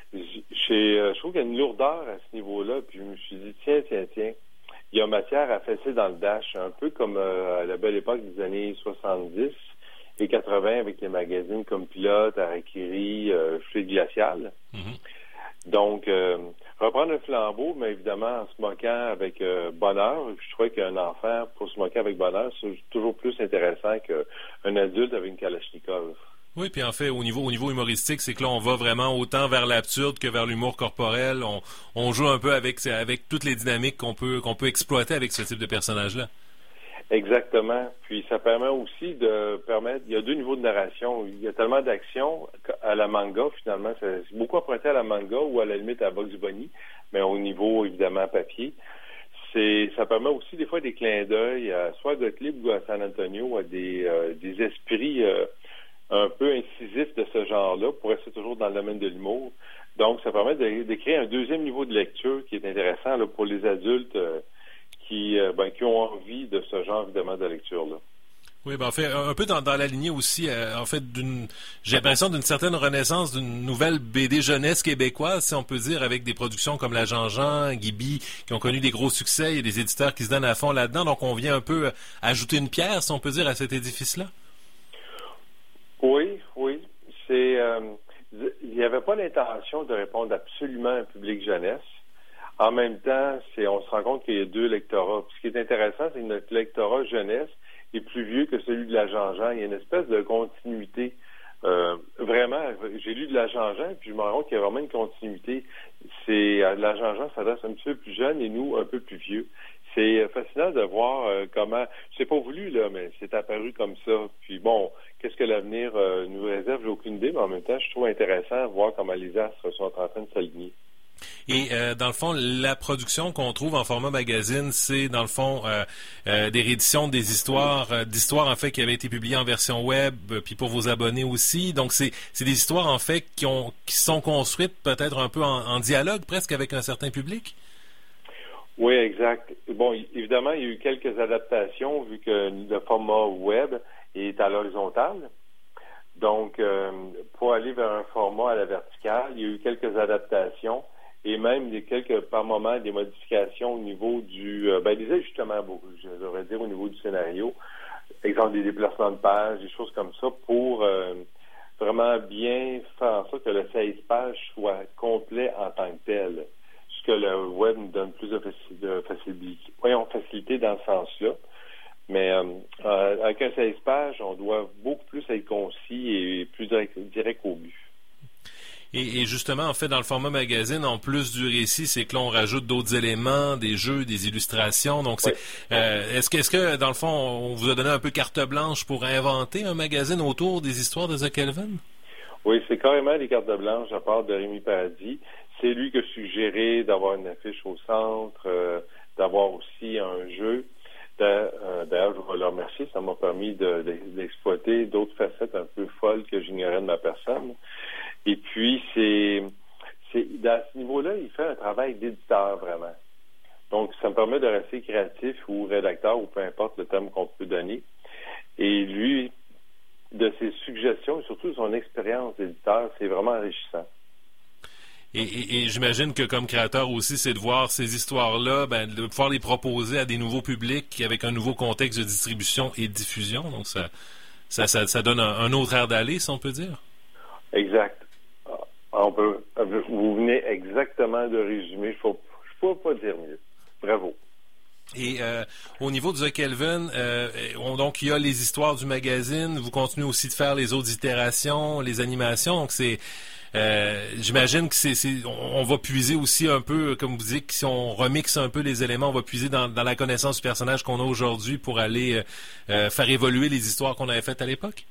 Je trouve qu'il y a une lourdeur à ce niveau-là, puis je me suis dit, tiens, il y a matière à fesser dans le dash, un peu comme à la belle époque des années 70 et 80 avec les magazines comme Pilote, Harakiri, Fluide glacial. Mm-hmm. Donc, reprendre un flambeau, mais évidemment en se moquant avec bonheur. Je trouvais qu'un enfant, pour se moquer avec bonheur, c'est toujours plus intéressant qu'un adulte avec une Kalachnikov. Oui, puis en fait, au niveau humoristique, c'est que là, on va vraiment autant vers l'absurde que vers l'humour corporel. On joue un peu avec toutes les dynamiques qu'on peut exploiter avec ce type de personnage-là. Exactement. Puis ça permet aussi il y a 2 niveaux de narration. Il y a tellement d'action à la manga, finalement. C'est beaucoup emprunté à la manga ou à la limite à Bugs Bunny, mais au niveau, évidemment, papier. Ça permet aussi des fois des clins d'œil, soit à Gottlieb ou à San Antonio, à des esprits un peu incisif de ce genre-là, pour rester toujours dans le domaine de l'humour. Donc, ça permet de créer un 2e niveau de lecture qui est intéressant là, pour les adultes qui ont envie de ce genre, évidemment, de lecture-là. Oui, en fait, un peu dans la lignée aussi, en fait, j'ai l'impression d'une certaine renaissance d'une nouvelle BD jeunesse québécoise, si on peut dire, avec des productions comme la Jean-Jean, Gibi, qui ont connu des gros succès. Il y a des éditeurs qui se donnent à fond là-dedans. Donc, on vient un peu ajouter une pierre, si on peut dire, à cet édifice-là. Oui. Il n'y avait pas l'intention de répondre absolument à un public jeunesse. En même temps, on se rend compte qu'il y a 2 lectorats. Puis ce qui est intéressant, c'est que notre lectorat jeunesse est plus vieux que celui de la Jean-Jean. Il y a une espèce de continuité. Vraiment, j'ai lu de la Jean-Jean, puis je me rends compte qu'il y a vraiment une continuité. La Jean-Jean s'adresse un petit peu plus jeune et nous, un peu plus vieux. C'est fascinant de voir comment, c'est pas voulu, là, mais c'est apparu comme ça. Puis bon, qu'est-ce que l'avenir nous réserve? J'ai aucune idée, mais en même temps, je trouve intéressant de voir comment les astres sont en train de s'aligner. Et dans le fond, la production qu'on trouve en format magazine, c'est dans le fond des rééditions des d'histoires en fait qui avaient été publiées en version web, puis pour vos abonnés aussi. Donc c'est des histoires en fait qui sont construites peut-être un peu en dialogue presque avec un certain public. Oui, exact. Bon, évidemment, il y a eu quelques adaptations vu que le format web est à l'horizontale. Donc, pour aller vers un format à la verticale, il y a eu quelques adaptations et même par moments des modifications au niveau des ajustements, je devrais dire, au niveau du scénario. Exemple, des déplacements de pages, des choses comme ça pour vraiment bien faire en sorte que le 16 pages soit complet en tant que tel. Ce que le web nous donne plus de facilité dans ce sens-là. Mais avec un 16 pages, on doit beaucoup plus être concis et plus direct au but. Et justement, en fait, dans le format magazine, en plus du récit, c'est que là, on rajoute d'autres éléments, des jeux, des illustrations. Donc, c'est est-ce que, dans le fond, on vous a donné un peu carte blanche pour inventer un magazine autour des histoires de The Kelvin? Oui, c'est carrément des cartes blanches à part de Rémi Paradis. C'est lui qui a suggéré d'avoir une affiche au centre, d'avoir aussi un jeu. D'ailleurs, je vais le remercier, ça m'a permis d'exploiter d'autres facettes un peu folles que j'ignorais de ma personne. Et puis, c'est à ce niveau-là, il fait un travail d'éditeur, vraiment. Donc, ça me permet de rester créatif ou rédacteur, ou peu importe le thème qu'on peut donner. Et lui, de ses suggestions, et surtout de son expérience d'éditeur, c'est vraiment enrichissant. Et j'imagine que comme créateur aussi, c'est de voir ces histoires-là, de pouvoir les proposer à des nouveaux publics avec un nouveau contexte de distribution et de diffusion. Donc, ça donne un autre air d'aller, si on peut dire. Exact. Vous venez exactement de résumer. Je ne peux pas dire mieux. Bravo. Et au niveau de The Kelvin, donc il y a les histoires du magazine. Vous continuez aussi de faire les autres itérations, les animations. Donc c'est, j'imagine que on va puiser aussi un peu, comme vous dites, si on remixe un peu les éléments, on va puiser dans la connaissance du personnage qu'on a aujourd'hui pour aller faire évoluer les histoires qu'on avait faites à l'époque.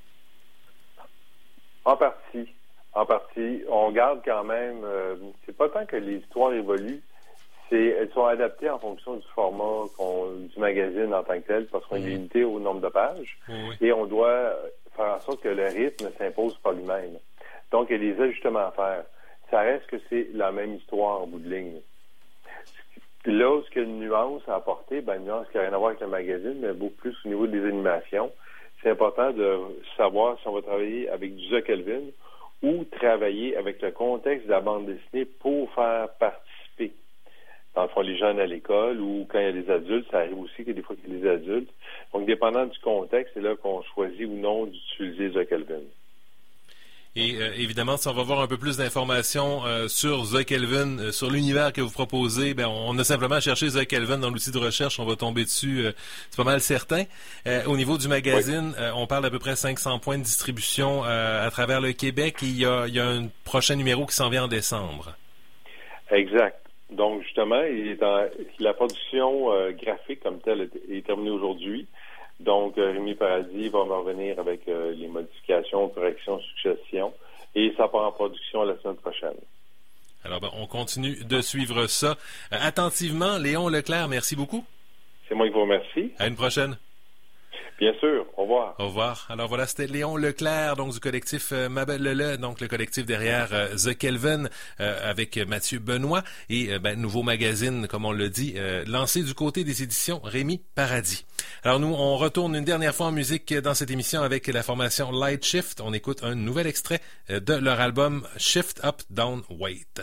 En partie. On garde quand même. C'est pas tant que les histoires évoluent. Elles sont adaptées en fonction du format du magazine en tant que tel, parce qu'on est limité au nombre de pages. Oui. Et on doit faire en sorte que le rythme ne s'impose pas lui-même. Donc, il y a des ajustements à faire. Ça reste que c'est la même histoire en bout de ligne. Là, ce qu'il y a une nuance à apporter, une nuance qui n'a rien à voir avec le magazine, mais beaucoup plus au niveau des animations. C'est important de savoir si on va travailler avec du The Kelvin ou travailler avec le contexte de la bande dessinée pour faire participer. Dans le fond, les jeunes à l'école ou quand il y a des adultes, ça arrive aussi que des fois qu'il y a des adultes. Donc, dépendant du contexte, c'est là qu'on choisit ou non d'utiliser The Kelvin. Et évidemment, si on va voir un peu plus d'informations sur The Kelvin, sur l'univers que vous proposez, on a simplement cherché The Kelvin dans l'outil de recherche, on va tomber dessus, c'est pas mal certain. Au niveau du magazine, on parle d'à peu près 500 points de distribution à travers le Québec et il y a un prochain numéro qui s'en vient en décembre. Exact. Donc, justement, la production graphique comme telle est terminée aujourd'hui. Donc, Rémi Paradis va me revenir avec les modifications, corrections, suggestions. Et ça part en production la semaine prochaine. Alors, on continue de suivre ça attentivement. Léon Leclerc, merci beaucoup. C'est moi qui vous remercie. À une prochaine. Bien sûr. Au revoir. Au revoir. Alors voilà, c'était Léon Leclerc, donc du collectif Mabel Lele, donc le collectif derrière The Kelvin, avec Mathieu Benoît et nouveau magazine, comme on l'a dit, lancé du côté des éditions Rémi Paradis. Alors nous, on retourne une dernière fois en musique dans cette émission avec la formation Light Shift. On écoute un nouvel extrait de leur album Shift Up Down Weight.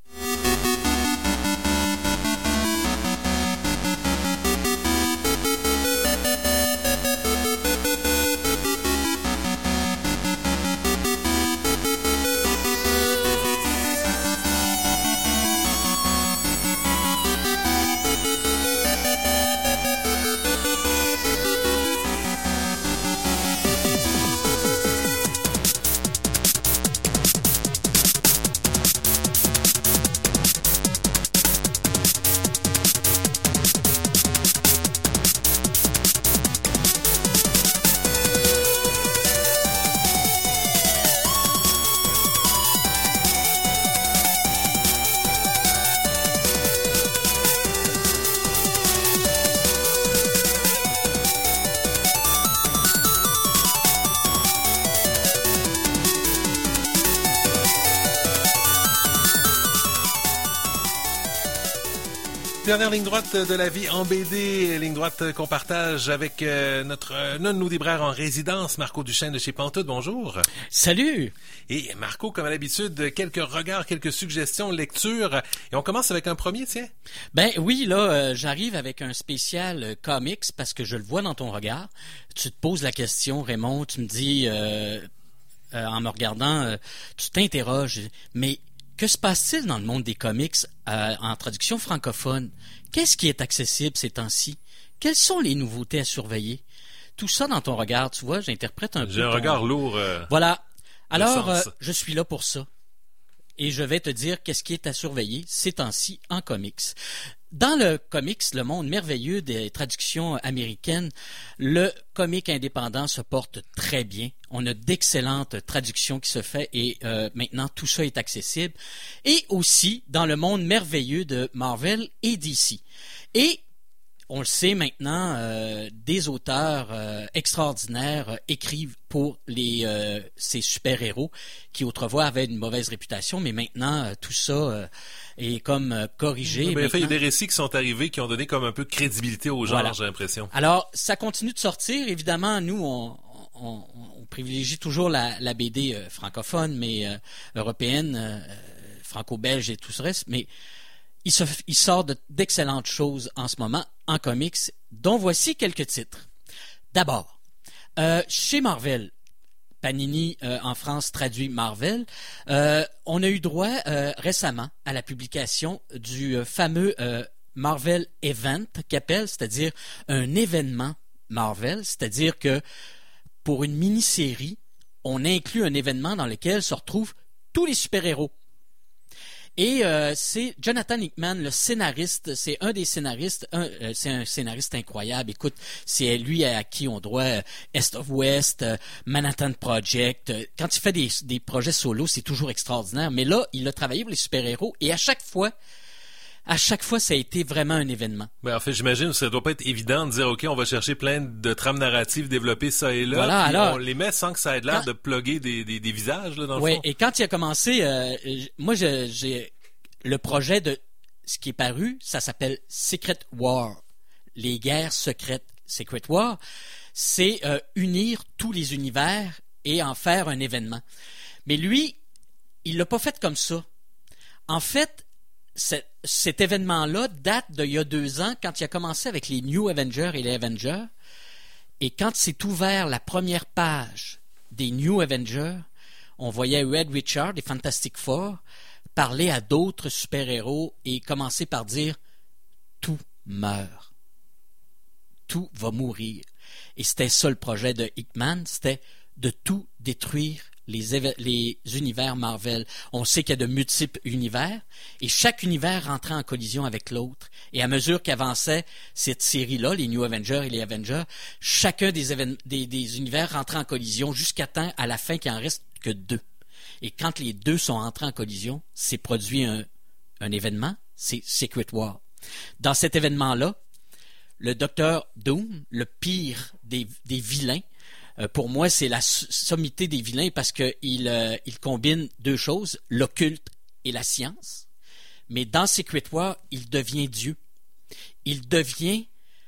Dernière ligne droite de la vie en BD, ligne droite qu'on partage avec l'un de nos libraires en résidence, Marco Duchesne de chez Pantoute. Bonjour. Salut. Et Marco, comme à l'habitude, quelques regards, quelques suggestions, lectures. Et on commence avec un premier, tiens. Oui, là, j'arrive avec un spécial comics parce que je le vois dans ton regard. Tu te poses la question, Raymond, tu me dis, en me regardant, tu t'interroges, mais que se passe-t-il dans le monde des comics en traduction francophone? Qu'est-ce qui est accessible ces temps-ci? Quelles sont les nouveautés à surveiller? Tout ça dans ton regard, tu vois, j'interprète un peu. J'ai un regard lourd. Voilà. Alors, sens. je suis là pour ça. Et je vais te dire qu'est-ce qui est à surveiller ces temps-ci en comics. Dans le comics, le monde merveilleux des traductions américaines, le comic indépendant se porte très bien. On a d'excellentes traductions qui se font et maintenant tout ça est accessible. Et aussi dans le monde merveilleux de Marvel et DC. Et on le sait maintenant, des auteurs extraordinaires écrivent pour ces super-héros qui autrefois avaient une mauvaise réputation, mais maintenant tout ça est comme corrigé. Il y a des récits qui sont arrivés qui ont donné comme un peu de crédibilité au genre, j'ai l'impression. Alors, ça continue de sortir. Évidemment, nous, on privilégie toujours la BD francophone, mais européenne, franco-belge et tout ce reste, mais il sort d'excellentes choses en ce moment en comics, dont voici quelques titres. D'abord, chez Marvel, Panini en France traduit Marvel, on a eu droit récemment à la publication du fameux Marvel Event qu'appelle, c'est-à-dire un événement Marvel, c'est-à-dire que pour une mini-série, on inclut un événement dans lequel se retrouvent tous les super-héros. Et c'est Jonathan Hickman, le scénariste, c'est un des scénaristes, c'est un scénariste incroyable. Écoute, c'est lui à qui on doit Est of West, Manhattan Project. Quand il fait des projets solo, c'est toujours extraordinaire. Mais là, il a travaillé pour les super-héros et à chaque fois, ça a été vraiment un événement. Ben, en fait, j'imagine que ça doit pas être évident de dire, OK, on va chercher plein de trames narratives développées ça et là, voilà, puis alors, on les met sans que ça ait l'air de plugger des visages, là, dans le fond. Oui, et quand il a commencé, moi, j'ai le projet de ce qui est paru, ça s'appelle Secret War. Les guerres secrètes. Secret War, c'est unir tous les univers et en faire un événement. Mais lui, il l'a pas fait comme ça. En fait, cet événement-là date d'il y a 2 ans, quand il a commencé avec les New Avengers et les Avengers. Et quand s'est ouvert la première page des New Avengers, on voyait Red Richard des Fantastic Four parler à d'autres super-héros et commencer par dire « Tout meurt. Tout va mourir. » Et c'était ça le projet de Hickman, c'était de tout détruire les univers Marvel. On sait qu'il y a de multiples univers et chaque univers rentrait en collision avec l'autre. Et à mesure qu'avançait cette série-là, les New Avengers et les Avengers, chacun des univers rentrait en collision jusqu'à temps, à la fin, qu'il en reste que 2. Et quand les 2 sont entrés en collision, c'est produit un événement, c'est Secret War. Dans cet événement-là, le Docteur Doom, le pire des vilains, pour moi, c'est la sommité des vilains parce qu'il combine 2 choses, l'occulte et la science. Mais dans Secret War, il devient Dieu. Il devient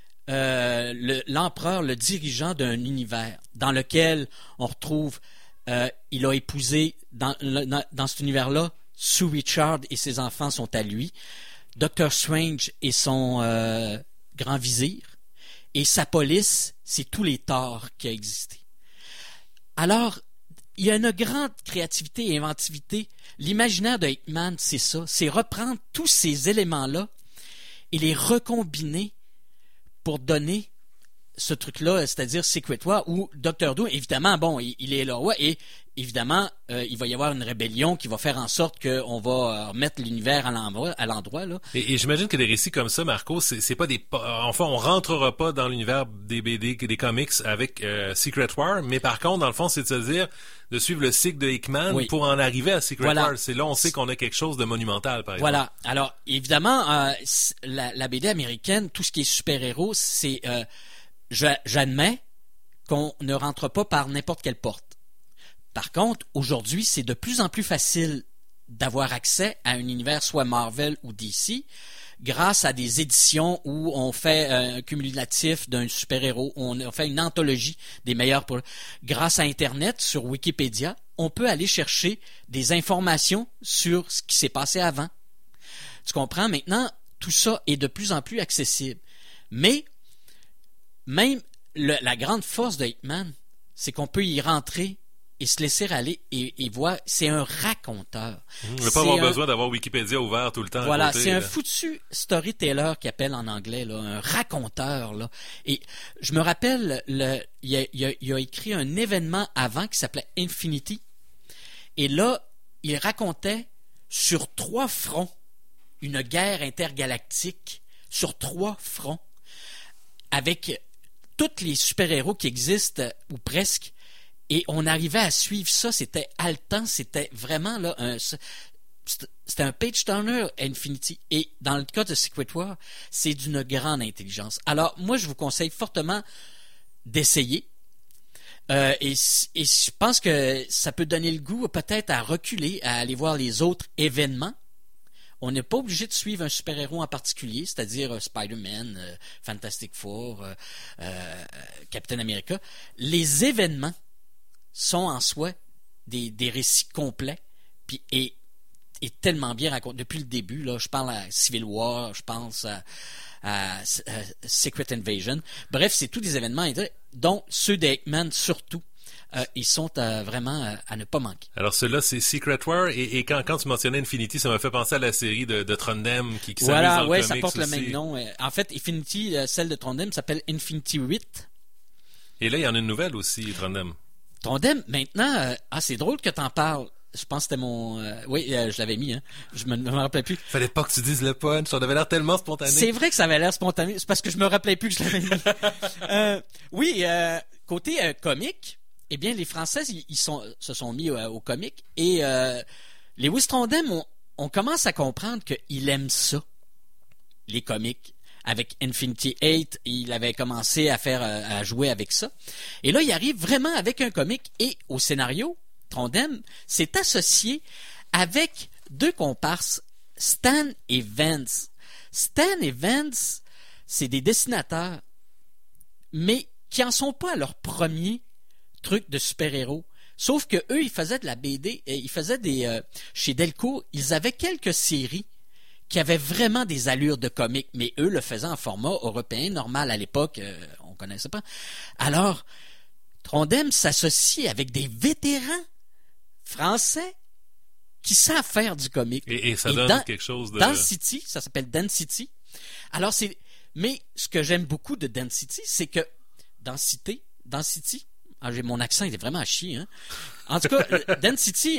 l'empereur, le dirigeant d'un univers dans lequel on retrouve, il a épousé, dans cet univers-là, Sue Richard et ses enfants sont à lui. Doctor Strange et son grand vizir. Et sa police, c'est tous les torts qui ont existé. Alors, il y a une grande créativité et inventivité. L'imaginaire de Hickman, c'est ça. C'est reprendre tous ces éléments-là et les recombiner pour donner ce truc-là, c'est-à-dire Secret War, où Dr. Doom, évidemment, bon, il est le roi et évidemment, il va y avoir une rébellion qui va faire en sorte qu'on va remettre l'univers à l'endroit là. Et j'imagine que des récits comme ça, Marco, c'est pas enfin, on rentrera pas dans l'univers des BD, des comics avec Secret War, mais par contre, dans le fond, c'est de se dire de suivre le cycle de Hickman pour en arriver à Secret War. C'est là on sait qu'on a quelque chose de monumental, par exemple. Voilà. Alors, évidemment, la BD américaine, tout ce qui est super-héros, c'est j'admets qu'on ne rentre pas par n'importe quelle porte. Par contre, aujourd'hui, c'est de plus en plus facile d'avoir accès à un univers soit Marvel ou DC grâce à des éditions où on fait un cumulatif d'un super-héros, on fait une anthologie des meilleurs. Grâce à Internet, sur Wikipédia, on peut aller chercher des informations sur ce qui s'est passé avant. Tu comprends? Maintenant, tout ça est de plus en plus accessible. Mais même la grande force de Hickman, c'est qu'on peut y rentrer et se laisser aller et voir. C'est un raconteur. Ne pas avoir besoin d'avoir Wikipédia ouvert tout le temps. Voilà, à côté, c'est là. un foutu storyteller qui appelle en anglais, là, un raconteur. Là. Et je me rappelle, il a écrit un événement avant qui s'appelait Infinity. Et là, il racontait sur 3 fronts une guerre intergalactique sur 3 fronts avec tous les super-héros qui existent, ou presque, et on arrivait à suivre ça, c'était haletant, c'était vraiment là c'était un page-turner Infinity, et dans le cas de Secret War, c'est d'une grande intelligence. Alors, moi, je vous conseille fortement d'essayer, et je pense que ça peut donner le goût peut-être à reculer, à aller voir les autres événements. On n'est pas obligé de suivre un super-héros en particulier, c'est-à-dire Spider-Man, Fantastic Four, Captain America. Les événements sont en soi des récits complets et tellement bien racontés. Depuis le début, là, je parle à Civil War, je pense à Secret Invasion. Bref, c'est tous des événements, dont ceux d'Hickman surtout. Ils sont vraiment à ne pas manquer. Alors, ceux-là, c'est Secret War, et quand tu mentionnais Infinity, ça m'a fait penser à la série de Trondheim qui s'amuse dans le comics ça porte aussi. le même nom. En fait, Infinity, celle de Trondheim, s'appelle Infinity 8. Et là, il y en a une nouvelle aussi, Trondheim. Trondheim, maintenant, c'est drôle que t'en parles. Je pense que c'était mon... je l'avais mis, hein. Je me rappelais plus. Fallait pas que tu dises le punch, ça avait l'air tellement spontané. C'est vrai que ça avait l'air spontané, c'est parce que je me rappelais plus que je l'avais mis. Côté comique, eh bien, les Français, se sont mis au comique, et Lewis Trondheim, on commence à comprendre qu'il aime ça, les comiques. Avec Infinity 8, il avait commencé à jouer avec ça. Et là, il arrive vraiment avec un comique, et au scénario, Trondheim s'est associé avec 2 comparses, Stan et Vance. Stan et Vance, c'est des dessinateurs, mais qui en sont pas à leur premier truc de super-héros. Sauf que eux, ils faisaient de la BD, ils faisaient chez Delcourt, ils avaient quelques séries qui avaient vraiment des allures de comics, mais eux le faisaient en format européen normal à l'époque, on connaissait pas. Alors, Trondheim s'associe avec des vétérans français qui savent faire du comic. Et ça donne quelque chose de... Density, ça s'appelle Density. Alors, mais ce que j'aime beaucoup de Density, c'est que Density, j'ai mon accent, il est vraiment à chier, hein. En tout cas, Density,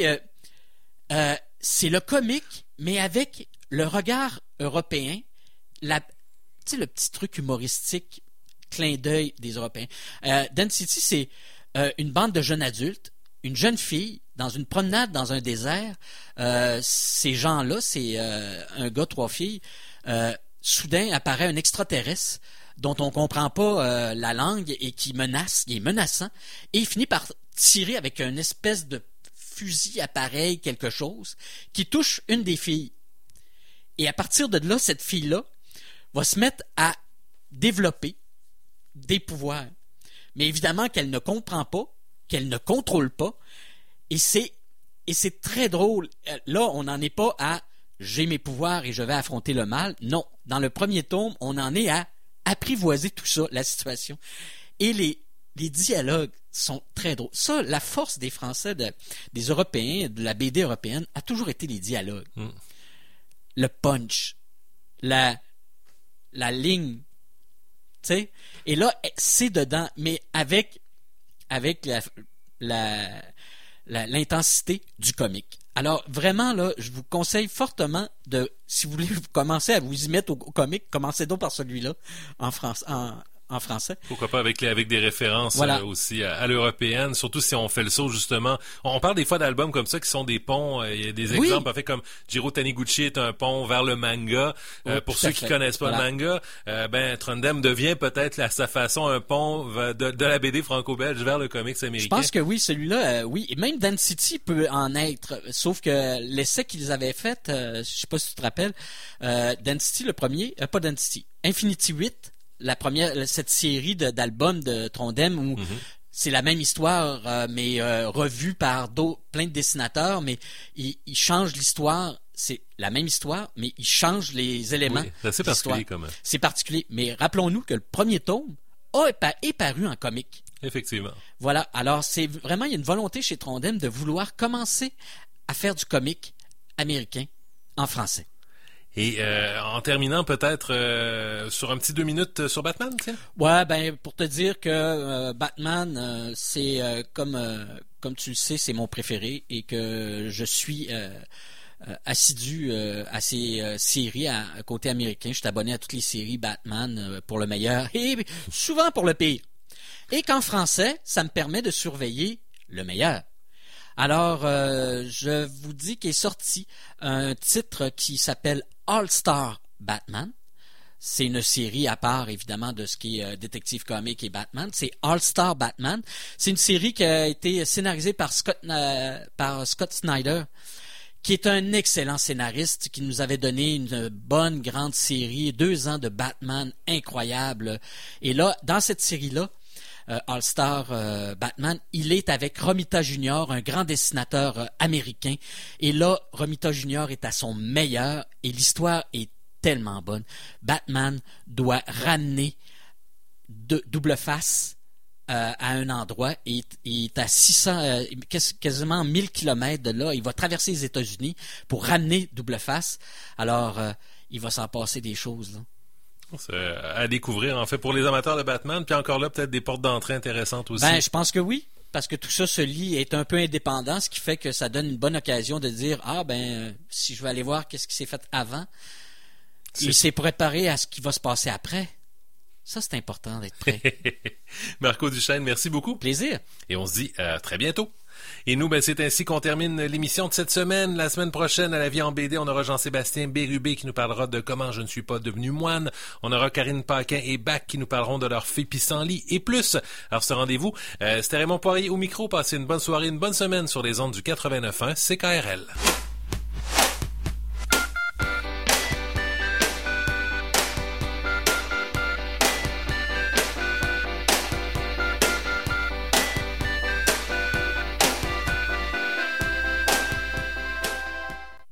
c'est le comic, mais avec le regard européen, tu sais, le petit truc humoristique, clin d'œil des Européens. Density, c'est une bande de jeunes adultes, une jeune fille, dans une promenade dans un désert. Ces gens-là, c'est un gars, 3 filles. Soudain apparaît un extraterrestre dont on comprend pas la langue et qui est menaçant. Et il finit par tirer avec une espèce de fusil appareil, quelque chose, qui touche une des filles. Et à partir de là, cette fille-là va se mettre à développer des pouvoirs. Mais évidemment qu'elle ne comprend pas, qu'elle ne contrôle pas. Et c'est très drôle. Là, on n'en est pas à « j'ai mes pouvoirs et je vais affronter le mal ». Non, dans le premier tome, on en est à apprivoiser tout ça, la situation. Et les dialogues sont très drôles. Ça, la force des Français, des Européens, de la BD européenne, a toujours été les dialogues. Le punch, la ligne, tu sais. Et là, c'est dedans, mais avec l'intensité du comique. Alors, vraiment, là, je vous conseille fortement si vous voulez commencer à vous y mettre au comique, commencez donc par celui-là, en français. Pourquoi pas avec des références aussi à l'européenne, surtout si on fait le saut justement. On parle des fois d'albums comme ça qui sont des ponts, il y a des exemples, en fait, comme Jiro Taniguchi est un pont vers le manga. Pour ceux qui connaissent pas le manga, Trondheim devient peut-être à sa façon un pont de la BD franco-belge vers le comics américain. Je pense que oui, celui-là, oui. Et même Density peut en être, sauf que l'essai qu'ils avaient fait, je sais pas si tu te rappelles, Density le premier, pas Density, Infinity 8, cette série d'albums de Trondheim où c'est la même histoire, mais revue par plein de dessinateurs, mais ils changent l'histoire. C'est la même histoire, mais ils changent les éléments. Oui, c'est assez particulier quand même. C'est particulier. Mais rappelons-nous que le premier tome est paru en comique. Effectivement. Voilà. Alors, c'est vraiment, il y a une volonté chez Trondheim de vouloir commencer à faire du comique américain en français. Et en terminant peut-être sur un petit 2 minutes sur Batman, tiens. Ouais, ben pour te dire que Batman, c'est comme tu le sais, c'est mon préféré et que je suis assidu à ces séries à côté américain. Je suis abonné à toutes les séries Batman pour le meilleur et souvent pour le pire. Et qu'en français, ça me permet de surveiller le meilleur. Alors, je vous dis qu'est sorti un titre qui s'appelle All-Star Batman. C'est une série à part, évidemment, de ce qui est Détective Comics et Batman. C'est All-Star Batman. C'est une série qui a été scénarisée par Scott Snyder, qui est un excellent scénariste, qui nous avait donné une bonne grande série, 2 ans de Batman incroyable. Et là, dans cette série-là, All-Star Batman, il est avec Romita Jr., un grand dessinateur américain. Et là, Romita Jr. est à son meilleur et l'histoire est tellement bonne. Batman doit ramener Double Face à un endroit et il est à 600, quasiment 1000 kilomètres de là. Il va traverser les États-Unis pour ramener Double Face. Alors, il va s'en passer des choses, là. C'est à découvrir, en fait, pour les amateurs de Batman. Puis encore là, peut-être des portes d'entrée intéressantes aussi. Ben, je pense que oui. Parce que tout ça se lie, est un peu indépendant, ce qui fait que ça donne une bonne occasion de dire, si je vais aller voir qu'est-ce qui s'est fait avant, il s'est préparé à ce qui va se passer après. Ça, c'est important d'être prêt. Marco Duchesne, merci beaucoup. Plaisir. Et on se dit à très bientôt. Et nous, c'est ainsi qu'on termine l'émission de cette semaine. La semaine prochaine, à La Vie en BD, on aura Jean-Sébastien Bérubé qui nous parlera de comment je ne suis pas devenu moine. On aura Karine Paquin et Bach qui nous parleront de leur fée pissenlit et plus. Alors, ce rendez-vous, c'était Raymond Poirier au micro. Passez une bonne soirée, une bonne semaine sur les ondes du 89.1 CKRL.